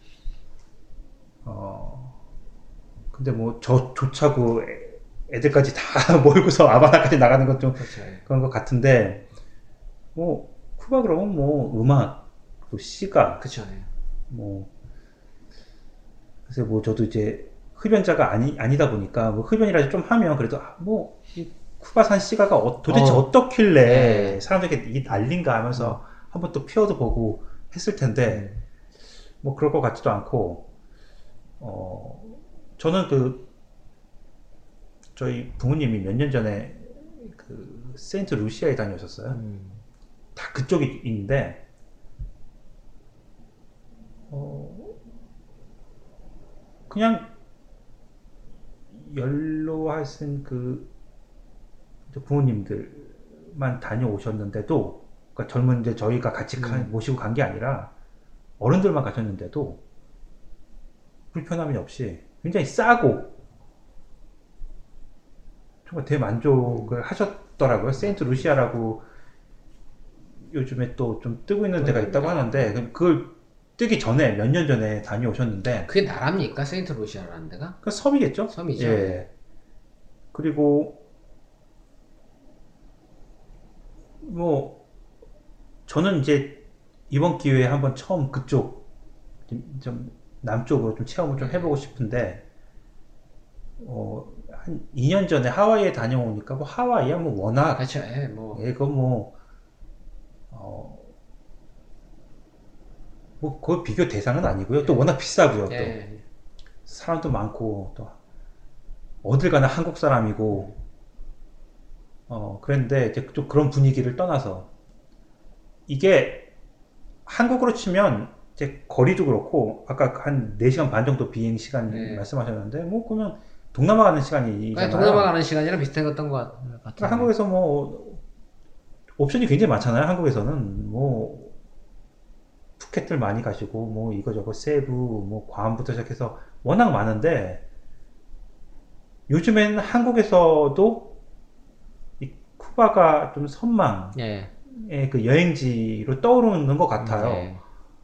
어 근데 뭐 저조차고 애- 애들까지 다 몰고서 아바나까지 나가는 건 좀 그렇죠. 예. 그런 것 같은데 뭐 쿠바 그러면 뭐 음악 또 시가 그렇죠. 예. 뭐 그래서 뭐 저도 이제 흡연자가 아니 아니다 보니까 뭐 흡연이라도 좀 하면 그래도 아, 뭐 이 쿠바산 시가가 어, 도대체 어. 어. 떻길래 네. 사람들에게 이게 난린가 하면서 한번 또 피워도 보고 했을 텐데 뭐 그럴 것 같지도 않고 어 저는 그 저희 부모님이 몇 년 전에 그 세인트 루시아에 다녀오셨어요. 음. 다 그쪽인데 어 그냥 연로하신 그 부모님들만 다녀오셨는데도 그러니까 젊은 이제 저희가 같이 가- 음. 모시고 간 게 아니라 어른들만 가셨는데도 불편함이 없이 굉장히 싸고 정말 대만족을 하셨더라고요. 세인트 루시아라고 요즘에 또 좀 뜨고 있는 데가 있다고 하는데 그걸 뜨기 전에 몇 년 전에 다녀오셨는데 그게 나라입니까? 세인트 루시아라는 데가? 그 섬이겠죠? 섬이죠. 예. 그리고 뭐 저는 이제 이번 기회에 한번 처음 그쪽 좀, 좀 남쪽으로 좀 체험을 좀 해보고 싶은데 어, 한 이 년 전에 하와이에 다녀오니까 뭐 하와이야 뭐 워낙 그렇죠. 예, 뭐. 예, 그거 뭐 어, 뭐 거의 비교 대상은 아니고요. 또 워낙 비싸고요. 또 예. 사람도 많고 또 어딜 가나 한국 사람이고 어 그랬는데 이제 좀 그런 분위기를 떠나서 이게 한국으로 치면 이제 거리도 그렇고 아까 한 네 시간 반 정도 비행 시간 네. 말씀하셨는데 뭐 그러면 동남아 가는 그냥 시간이잖아요. 동남아 가는 시간이랑 비슷했던 것 같아요. 그러니까 한국에서 뭐 옵션이 굉장히 많잖아요. 한국에서는 뭐 푸켓들 많이 가시고 뭐 이거저거 세부 뭐 괌부터 시작해서 워낙 많은데 요즘에는 한국에서도 이 쿠바가 좀 선망의 예. 그 여행지로 떠오르는 것 같아요. 예.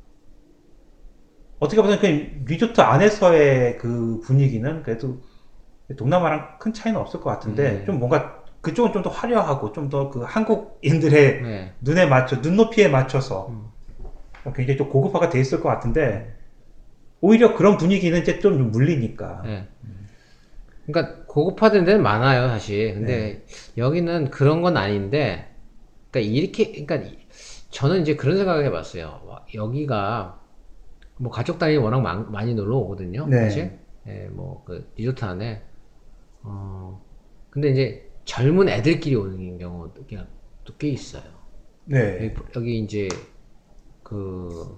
어떻게 보면 그 리조트 안에서의 그 분위기는 그래도 동남아랑 큰 차이는 없을 것 같은데 음. 좀 뭔가 그쪽은 좀 더 화려하고 좀 더 그 한국인들의 예. 눈에 맞춰 눈높이에 맞춰서 음. 굉장히 좀 고급화가 돼 있을 것 같은데 오히려 그런 분위기는 이제 좀 물리니까. 예. 그러니까 고급화된 데는 많아요, 사실. 근데 여기는 그런 건 아닌데, 그러니까 이렇게, 그러니까 저는 이제 그런 생각을 해봤어요. 와, 여기가 뭐 가족 단위 워낙 많, 많이 놀러 오거든요, 네. 사실. 예, 뭐 그 리조트 안에. 어, 근데 이제 젊은 애들끼리 오는 경우도 꽤 있어요. 네. 여기, 여기 이제 그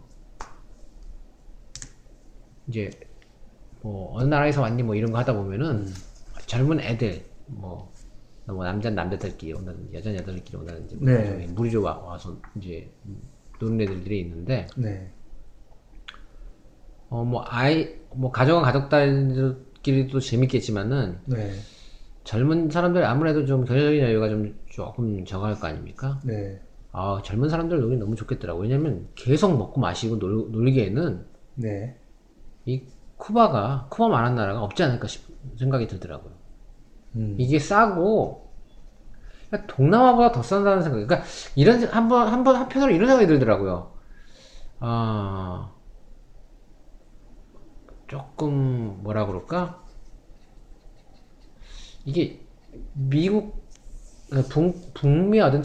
이제 뭐 어느 나라에서 왔니 뭐 이런 거 하다 보면은 젊은 애들 뭐, 뭐 남자 남자들끼리 온다든지 여자 여자들끼리 온다든지 뭐 네. 저기 무리로 와, 와서 이제 노는 애들이 있는데 네. 어 뭐 아이 뭐 가족은 가족들끼리도 재밌겠지만은 네. 젊은 사람들 아무래도 좀 경제적인 여유가 좀 조금 적을 거 아닙니까? 네. 아 젊은 사람들 놀기 너무 좋겠더라고. 왜냐면 계속 먹고 마시고 놀, 놀기에는 네. 이 쿠바가 쿠바만한 나라가 없지 않을까 싶은 생각이 들더라고요. 음. 이게 싸고 그러니까 동남아보다 더 싼다는 생각. 그러니까 이런 한번 한번 한편으로 이런 생각이 들더라고요. 아 조금 뭐라 그럴까? 이게 미국 북, 북미 어떤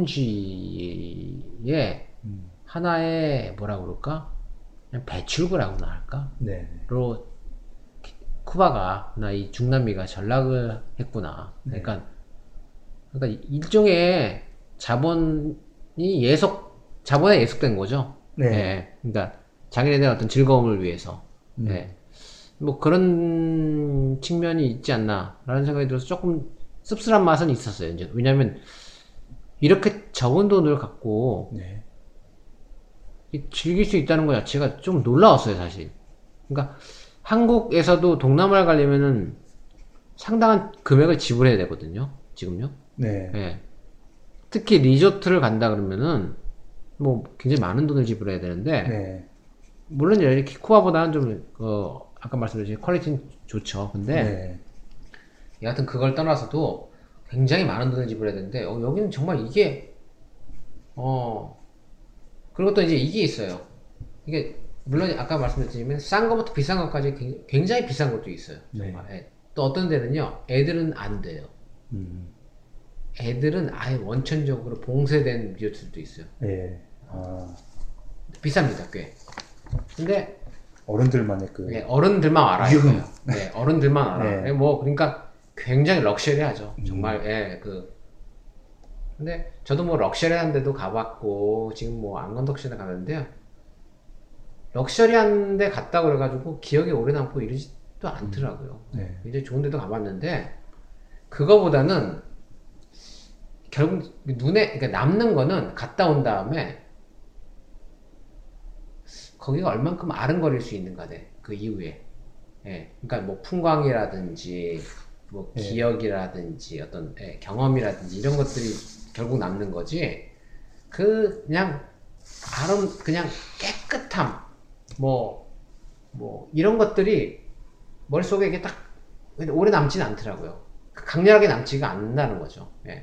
자본주의의 음. 하나의 뭐라 그럴까? 그냥 배출구라고나 할까? 네. 로 쿠바가 나 이 중남미가 전락을 했구나. 그러니까 그러니까 일종의 자본이 예속 자본에 예속된 거죠. 네. 예. 그러니까 자기네들 어떤 즐거움을 위해서. 음. 예. 뭐 그런 측면이 있지 않나라는 생각이 들어서 조금 씁쓸한 맛은 있었어요. 이제 왜냐하면 이렇게 적은 돈을 갖고 네. 이 즐길 수 있다는 것 자체가 좀 놀라웠어요, 사실. 그러니까 한국에서도 동남아를 가려면은 상당한 금액을 지불해야 되거든요. 지금요. 네. 예. 특히 리조트를 간다 그러면은 뭐 굉장히 많은 돈을 지불해야 되는데 네. 물론 이렇게 쿠바보다는 좀 어, 아까 말씀드린 퀄리티는 좋죠. 근데 네. 여하튼 그걸 떠나서도 굉장히 많은 돈을 지불해야 되는데 어, 여기는 정말 이게 어 그리고 또 이제 이게 있어요. 이게 물론 아까 말씀드렸지만 싼 거부터 비싼 것까지 굉장히 비싼 것도 있어요. 정말. 네. 예. 또 어떤 데는요, 애들은 안 돼요. 음. 애들은 아예 원천적으로 봉쇄된 리조트도 있어요. 예. 아, 비쌉니다, 꽤. 근데 어른들만의 그 예, 어른들만 알아요. 유흥. 네, 어른들만 알아. 네. 예, 뭐 그러니까 굉장히 럭셔리하죠. 음. 정말 예, 그 근데 저도 뭐 럭셔리한 데도 가봤고 지금 뭐 안건덕션에 가는데요. 럭셔리한 데 갔다 그래가지고 기억에 오래 남고 이러지도 않더라고요. 네. 굉장히 좋은 데도 가봤는데 그거보다는 결국 눈에 그러니까 남는 거는 갔다 온 다음에 거기가 얼만큼 아른거릴 수 있는가네 그 이후에. 예, 그러니까 뭐 풍광이라든지 뭐 예. 기억이라든지 어떤 예, 경험이라든지 이런 것들이 결국 남는 거지. 그 그냥 아름 그냥 깨끗함 뭐 뭐 이런 것들이 머릿속에 이게 딱 오래 남지는 않더라고요. 강렬하게 남지가 않는다는 거죠. 예.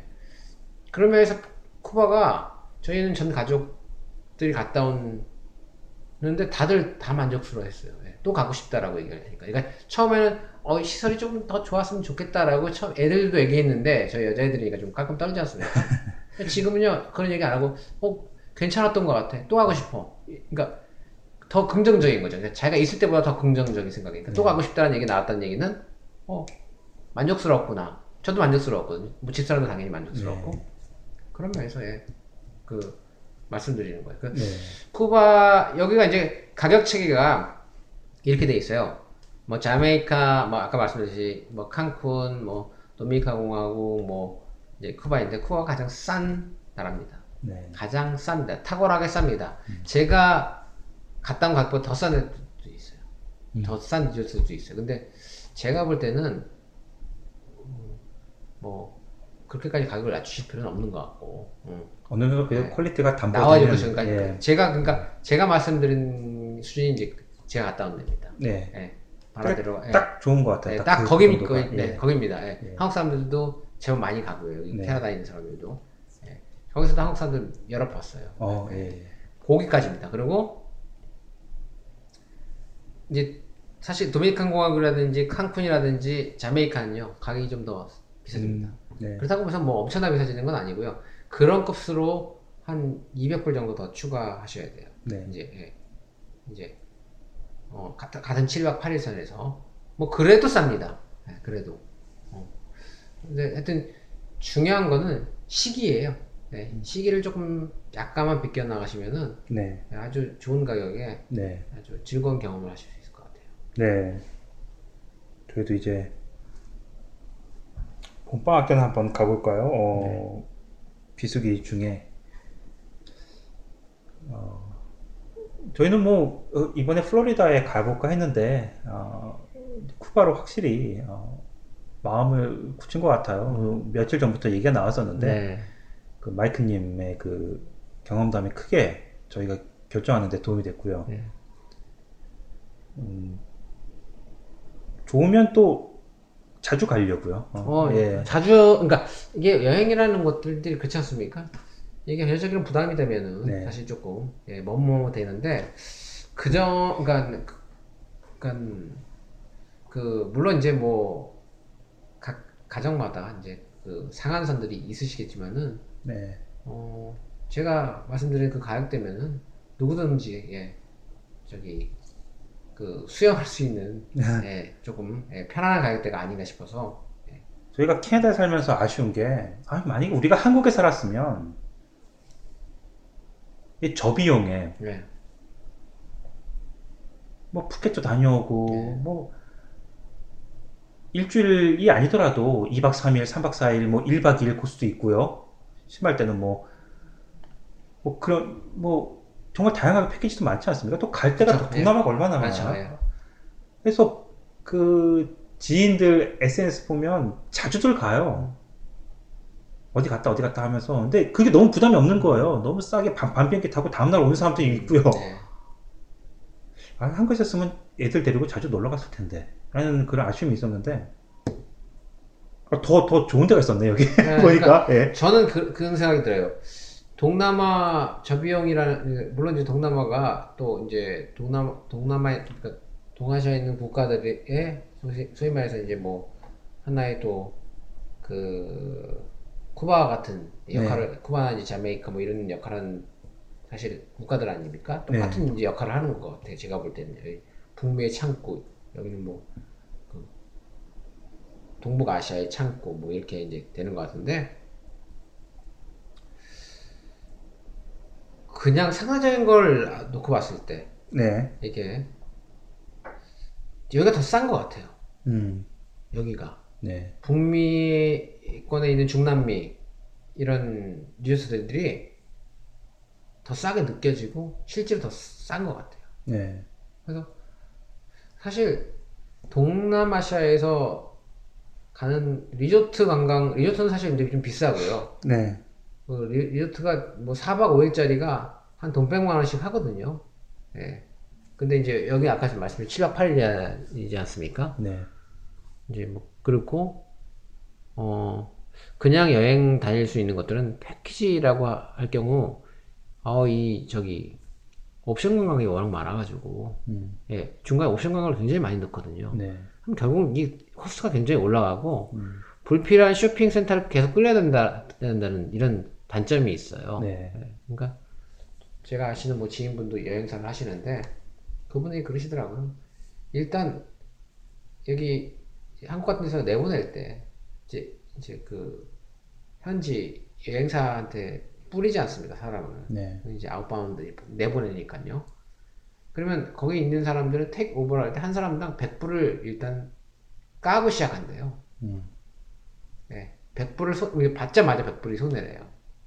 그런 면에서 쿠바가 저희는 전 가족들이 갔다 온 그런데 다들 다 만족스러워했어요. 예, 또 가고 싶다라고 얘기를 하니까. 그러니까 처음에는 어, 시설이 조금 더 좋았으면 좋겠다라고 처음 애들도 얘기했는데 저희 여자애들이니까 좀 깔끔 떨지 않습니까? 지금은요 그런 얘기 안 하고 어 괜찮았던 것 같아. 또 가고 싶어. 그러니까 더 긍정적인 거죠. 그러니까 자기가 있을 때보다 더 긍정적인 생각이니까. 또 가고 싶다는 얘기 나왔다는 얘기는 어 만족스럽구나. 저도 만족스러웠거든요. 뭐 집사람도 당연히 만족스럽고 네. 그런 면에서 예, 그 말씀드리는 거예요. 그 네. 쿠바 여기가 이제 가격 체계가 이렇게 돼 있어요. 뭐 자메이카, 뭐 아까 말씀드렸듯이 뭐 칸쿤, 뭐 도미니카 공화국, 뭐 이제 쿠바인데 쿠바가 가장 싼 나라입니다. 네. 가장 쌉니다. 탁월하게 쌉니다. 음. 제가 갔다 온 가격보다 더 싼 데도 있어요. 음. 더 싼 리조트도 있어요. 근데 제가 볼 때는 뭐 그렇게까지 가격을 낮추실 필요는 없는 것 같고 음. 어느 정도 그 네. 퀄리티가 담보되는 나와요. 그러니까 예. 제가 그러니까 제가 말씀드린 수준이 이제 제가 갔다 온 데입니다. 네. 예. 바라대로 딱, 예. 딱 좋은 것 같아요. 예. 딱, 딱 그 거기 그, 네, 예. 거기입니다. 예. 예. 한국 사람들도 제법 많이 가고요. 여기 네. 캐나다에 있는 사람들도 예. 거기서도 한국 사람들 여러 봤어요. 어, 예. 거기까지입니다. 그리고 이제 사실 도미니칸 공화국이라든지 칸쿤이라든지 자메이카는요 가격이 좀 더 비싸집니다. 음, 네. 그렇다고 해서 뭐 엄청나게 비싸지는 건 아니고요. 그런 값으로 한 이백 불 정도 더 추가하셔야 돼요. 네. 이제 예. 이제 어 같은 같은 칠 박 팔 일 선에서 뭐 그래도 쌉니다. 예, 그래도. 어. 근데 하여튼 중요한 거는 시기예요. 네. 시기를 조금 약간만 비껴 나가시면은 네. 아주 좋은 가격에 네. 아주 즐거운 경험을 하실 수 있을 것 같아요. 네. 저희도 이제 봄방학 때는 한번 가볼까요? 어, 네. 비수기 중에 어, 저희는 뭐 이번에 플로리다에 가볼까 했는데 어, 쿠바로 확실히 어, 마음을 굳힌 것 같아요. 음. 며칠 전부터 얘기가 나왔었는데 네. 그 마이크님의 그 경험담이 크게 저희가 결정하는 데 도움이 됐고요. 네. 음, 좋으면 또 자주 가려고요. 어, 어, 예. 자주, 그러니까 이게 여행이라는 것들이 그렇지 않습니까? 이게 현실적인 부담이 되면은 네. 사실 조금 예, 뭐뭐 되는데 그저 그러니까 그러니까 그 물론 이제 뭐 각 가정마다 이제 그 상한선들이 있으시겠지만은 네. 어 제가 말씀드린 그 가격대면은 누구든지 예 저기 그 수영할 수 있는 예, 조금 예, 편안한 가격대가 아닌가 싶어서 예. 저희가 캐나다에 살면서 아쉬운 게 아, 만약에 우리가 한국에 살았으면 이 저비용에 예. 뭐 푸켓도 다녀오고 예. 뭐 일주일이 아니더라도 이 박 삼 일, 삼 박 사 일, 뭐 일 박 이 일 코스도 있고요. 심할 때는 뭐, 뭐 그런 뭐 정말 다양하게 패키지도 많지 않습니까? 또 갈 때가 그렇죠. 또 동남아가 예. 얼마나 많아요. 그렇죠. 예. 그래서 그 지인들 에스엔에스 보면 자주들 가요. 어디 갔다 어디 갔다 하면서. 근데 그게 너무 부담이 없는 거예요. 너무 싸게 반, 반 비행기 타고 다음날 오는 사람도 있고요. 네. 아, 한국에 있었으면 애들 데리고 자주 놀러 갔을 텐데 라는 그런 아쉬움이 있었는데 더, 더 좋은 데가 있었네 여기. 네, 보니까. 그러니까 예. 저는 그, 그런 생각이 들어요. 동남아 저비용이라는, 물론 이제 동남아가 또 이제 동남, 동남아에, 그러니까 동아시아에 있는 국가들의 소위, 소위 말해서 이제 뭐 하나의 또 그 쿠바 같은 역할을 네. 쿠바나 이제 자메이카 뭐 이런 역할은 사실 국가들 아닙니까? 똑같은 네. 이제 역할을 하는 것 같아요. 제가 볼 때는 여기 북미의 창구, 여기는 뭐 그 동북아시아의 창구 뭐 이렇게 이제 되는 것 같은데 그냥 상대적인 걸 놓고 봤을 때 네. 이게 여기가 더 싼 것 같아요. 음. 여기가 네. 북미권에 있는 중남미 이런 리조트들이 더 싸게 느껴지고 실제로 더 싼 것 같아요. 네. 그래서 사실 동남아시아에서 가는 리조트 관광, 리조트는 사실 이제 좀 비싸고요. 네. 그 리, 리조트가 뭐 사 박 오 일짜리가 한 돈 백만 원씩 하거든요. 네. 근데 이제 여기 아까 말씀드린 칠 박 팔 일이지 않습니까? 네. 이제 뭐 그렇고 어 그냥 여행 다닐 수 있는 것들은 패키지라고 할 경우 어 이 저기 옵션 관광이 워낙 많아가지고 음. 예, 중간에 옵션 관광을 굉장히 많이 넣거든요. 네. 그럼 결국 이 코스트가 굉장히 올라가고 음. 불필요한 쇼핑 센터를 계속 끌려야 된다, 된다는 이런 단점이 있어요. 네. 예, 그러니까 제가 아시는 뭐 지인분도 여행사를 하시는데 그분이 그러시더라고요. 일단 여기 한국 같은 데서 내보낼 때 이제 이제 그 현지 여행사한테 뿌리지 않습니까, 사람을. 네. 이제 아웃바운드 내보내니까요. 그러면 거기 있는 사람들은 택 오버를 할 때 한 사람당 백 불을 일단 까고 시작한대요. 음. 네, 백 불을 소, 받자마자 백 불이 손해래요.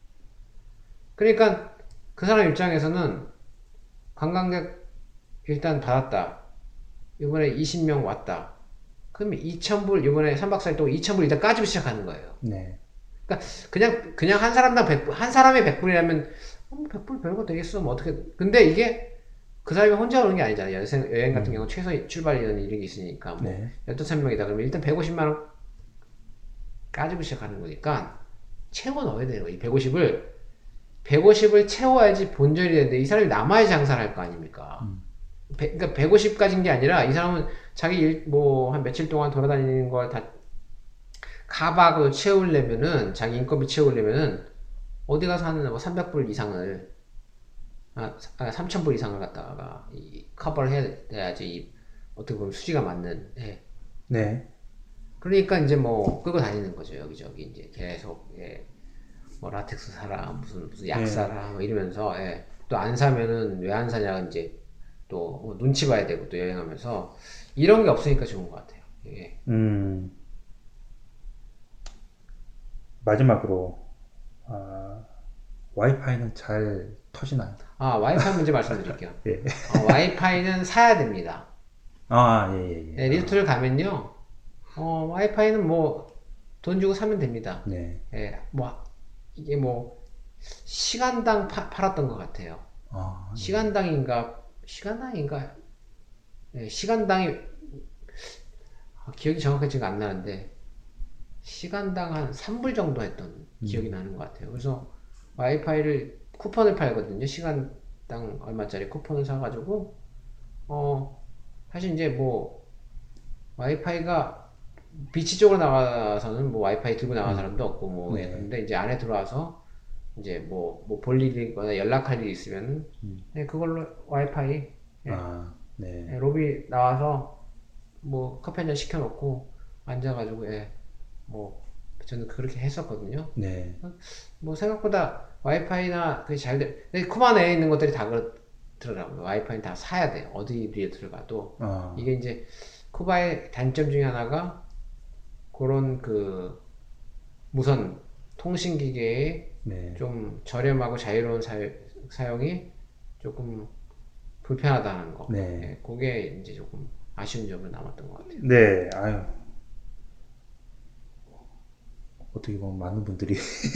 그러니까 그 사람 입장에서는 관광객 일단 받았다. 이번에 이십 명 왔다. 그러면 이천 불, 이번에 삼 박 사 일 동안 이천 불 일단 까지고 시작하는 거예요. 네. 그러니까 그냥 그냥 한 사람당 백 불, 한 사람의 백 불이라면 어, 뭐 백 불 별거 되겠어. 뭐 어떻게. 근데 이게 그 사람이 혼자 오는 게 아니잖아요. 여행, 여행 같은 음. 경우 최소 출발 인원이 이런 게 있으니까 뭐 네. 열다섯 명이다 그러면 일단 백오십만 원 까지고 시작하는 거니까 채워 넣어야 되는 거예요. 이 백오십을 백오십을 채워야지 본전이 되는데 이 사람이 남아야 장사를 할 거 아닙니까? 음. 백, 그러니까 백오십까지인 게 아니라 이 사람은 자기 일, 뭐, 한 며칠 동안 돌아다니는 걸 다 카바고 채우려면은, 자기 인건비 채우려면은, 어디 가서 하는 뭐 삼백 불 이상을, 아, 아 삼천 불 이상을 갖다가, 이, 커버를 해야, 해야지, 이, 어떻게 보면 수지가 맞는, 예. 네. 그러니까 이제 뭐, 끌고 다니는 거죠, 여기저기, 이제 계속, 예. 뭐, 라텍스 사라, 무슨, 무슨 약 네. 사라, 뭐 이러면서, 예. 또 안 사면은 왜 안 사냐, 이제, 또 눈치 봐야 되고 또 여행하면서 이런 게 없으니까 좋은 것 같아요. 예. 음. 마지막으로 아, 와이파이는 잘 터지나요? 아, 와이파이 문제 말씀드릴게요. 예. 어, 와이파이는 사야 됩니다. 아, 예, 예, 예. 네, 리조트를 가면요, 어, 와이파이는 뭐 돈 주고 사면 됩니다. 네. 예, 뭐 이게 뭐 시간당 파, 팔았던 것 같아요. 아, 시간당인가 시간당인가 예, 시간당이 아, 기억이 정확하지가 안 나는데 시간당 한 삼 불 정도 했던 기억이 음. 나는 것 같아요. 그래서 와이파이를 쿠폰을 팔거든요. 시간당 얼마짜리 쿠폰을 사가지고 어 사실 이제 뭐 와이파이가 비치 쪽으로 나가서는 뭐 와이파이 들고 나간 사람도 없고 뭐 네. 근데 이제 안에 들어와서 이제 뭐 뭐 볼 일이거나 연락할 일이 있으면 음. 네, 그걸로 와이파이 예. 아, 네. 예, 로비 나와서 뭐 커피 한잔 시켜놓고 앉아가지고 예, 뭐 저는 그렇게 했었거든요. 네. 뭐 생각보다 와이파이나 그게 잘 돼. 근데 쿠바 내에 있는 것들이 다 그렇더라고요. 와이파이는 다 사야 돼요. 어디에 들어가도. 아. 이게 이제 쿠바의 단점 중에 하나가 그런 그 무선 통신기계의 네. 좀 저렴하고 자유로운 사유, 사용이 조금 불편하다는 거. 네. 예, 그게 이제 조금 아쉬운 점은 남았던 것 같아요. 네, 아유. 어떻게 보면 많은 분들이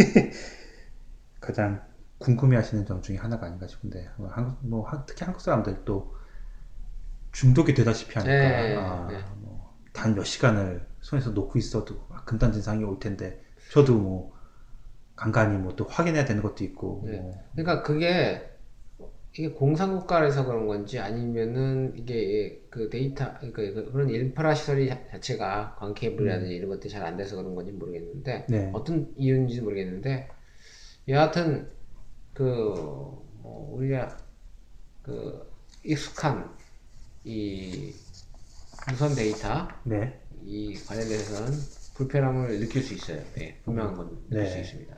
가장 궁금해 하시는 점 중에 하나가 아닌가 싶은데, 한국, 뭐, 특히 한국 사람들 또 중독이 되다시피 하니까, 네, 아, 네. 뭐, 단 몇 시간을 손에서 놓고 있어도 금단진상이 올 텐데, 저도 뭐, 간간히 뭐 또 확인해야 되는 것도 있고, 네. 뭐. 그러니까 그게 이게 공산국가라서 그런 건지 아니면은 이게 그 데이터 그러니까 그런 인프라 시설이 자체가 광케이블이라든지 이런 것들이 잘 안 돼서 그런 건지 모르겠는데 네. 어떤 이유인지 모르겠는데 여하튼 그 뭐 우리가 그 익숙한 이 무선 데이터 네. 이 관련돼서는 불편함을 느낄 수 있어요. 네, 분명한 건 느낄 네. 수 있습니다.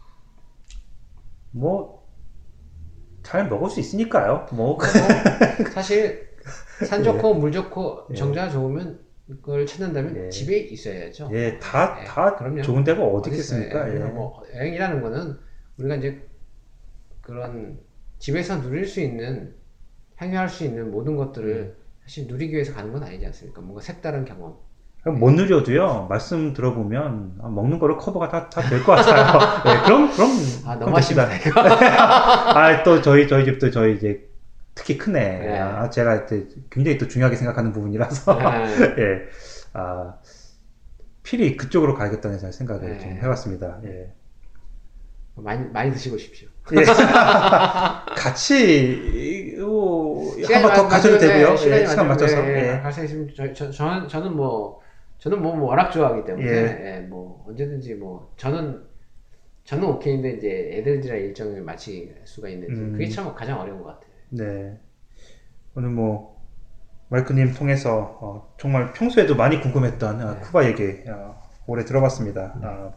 뭐, 잘 먹을 수 있으니까요. 뭐, 뭐, 사실 산 좋고 물 좋고 예. 정자가 좋으면 그걸 찾는다면 예. 집에 있어야죠. 예, 다, 예, 다 그럼요. 좋은 데가 어디 어디 있어요? 있겠습니까? 예, 예. 뭐 여행이라는 거는 우리가 이제 그런 집에서 누릴 수 있는 향유할 수 있는 모든 것들을 사실 누리기 위해서 가는 건 아니지 않습니까? 뭔가 색다른 경험. 못 누려도요, 말씀 들어보면, 아, 먹는 거로 커버가 다, 다 될 것 같아요. 네, 그럼, 그럼. 아, 그럼 너무 아쉽다, 됩니다. 이거. 아, 또 저희, 저희 집도 저희 이제, 특히 크네. 네. 아, 제가 또 굉장히 또 중요하게 생각하는 부분이라서. 네. 예. 아, 필히 그쪽으로 가야겠다는 생각을 네. 좀 해봤습니다. 예. 많이, 많이 드시고 오십시오. 예. 같이, 어, 한 번 더 가셔도 되고요. 예, 시간이 시간 맞춰서. 예, 예. 예. 갈 수 있으면 저, 저, 저는 저는 뭐 저는 뭐, 뭐 워낙 좋아하기 때문에 예. 예, 뭐 언제든지 뭐 저는 저는 오케이인데 이제 애들이랑 일정을 맞출 수가 있는지 음. 그게 참 가장 어려운 것 같아요. 네. 오늘 뭐 마이크님 통해서 어, 정말 평소에도 많이 궁금했던 어, 네. 쿠바 얘기 어, 오래 들어봤습니다. 어,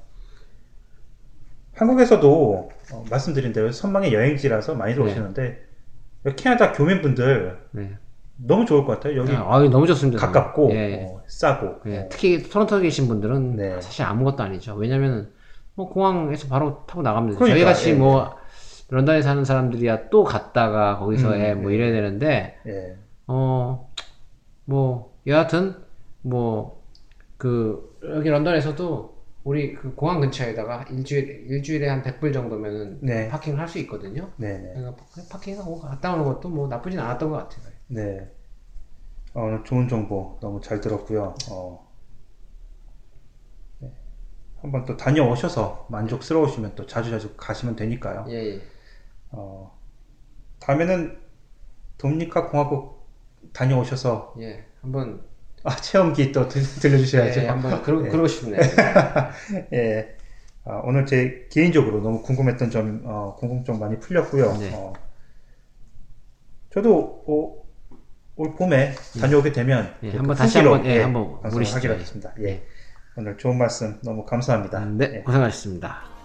한국에서도 어, 말씀드린 대로 선망의 여행지라서 많이 들어오시는데 캐나다 교민분들 네. 너무 좋을 것 같아요. 여기 아, 너무 좋습니다. 가깝고 예. 어, 싸고 예, 어, 특히 토론토에 계신 분들은 네. 사실 아무것도 아니죠. 왜냐면 뭐 공항에서 바로 타고 나가면 되죠. 그러니까, 저희 같이 예, 뭐 런던에 사는 사람들이야 또 갔다가 거기서 음, 예, 뭐 예. 이래야 되는데 예. 어 뭐 여하튼 뭐 그 여기 런던에서도 우리 그 공항 근처에다가 일주일 일주일에 한 백 불 정도면은 네. 파킹을 할 수 있거든요. 네네. 그러니까 파킹하고 갔다 오는 것도 뭐 나쁘진 않았던 것 같아요. 네. 어, 오늘 좋은 정보 너무 잘 들었고요. 어, 네. 한번 또 다녀오셔서 만족스러우시면 또 자주자주 가시면 되니까요. 예, 예. 어, 다음에는 도미니카 공화국 다녀오셔서 예, 한번 아, 체험기 또 들, 들려주셔야죠. 예, 한번 그러, 예. 그러고 싶네요. 예. 아, 오늘 제 개인적으로 너무 궁금했던 점, 어, 궁금증 많이 풀렸고요. 네. 어, 저도 어, 올 봄에 다녀오게 되면 예, 그 한번 다시 후기로, 한번 예, 한번 방송을 물으시죠. 하기로 하겠습니다. 예. 오늘 좋은 말씀 너무 감사합니다. 네, 예. 고생하셨습니다.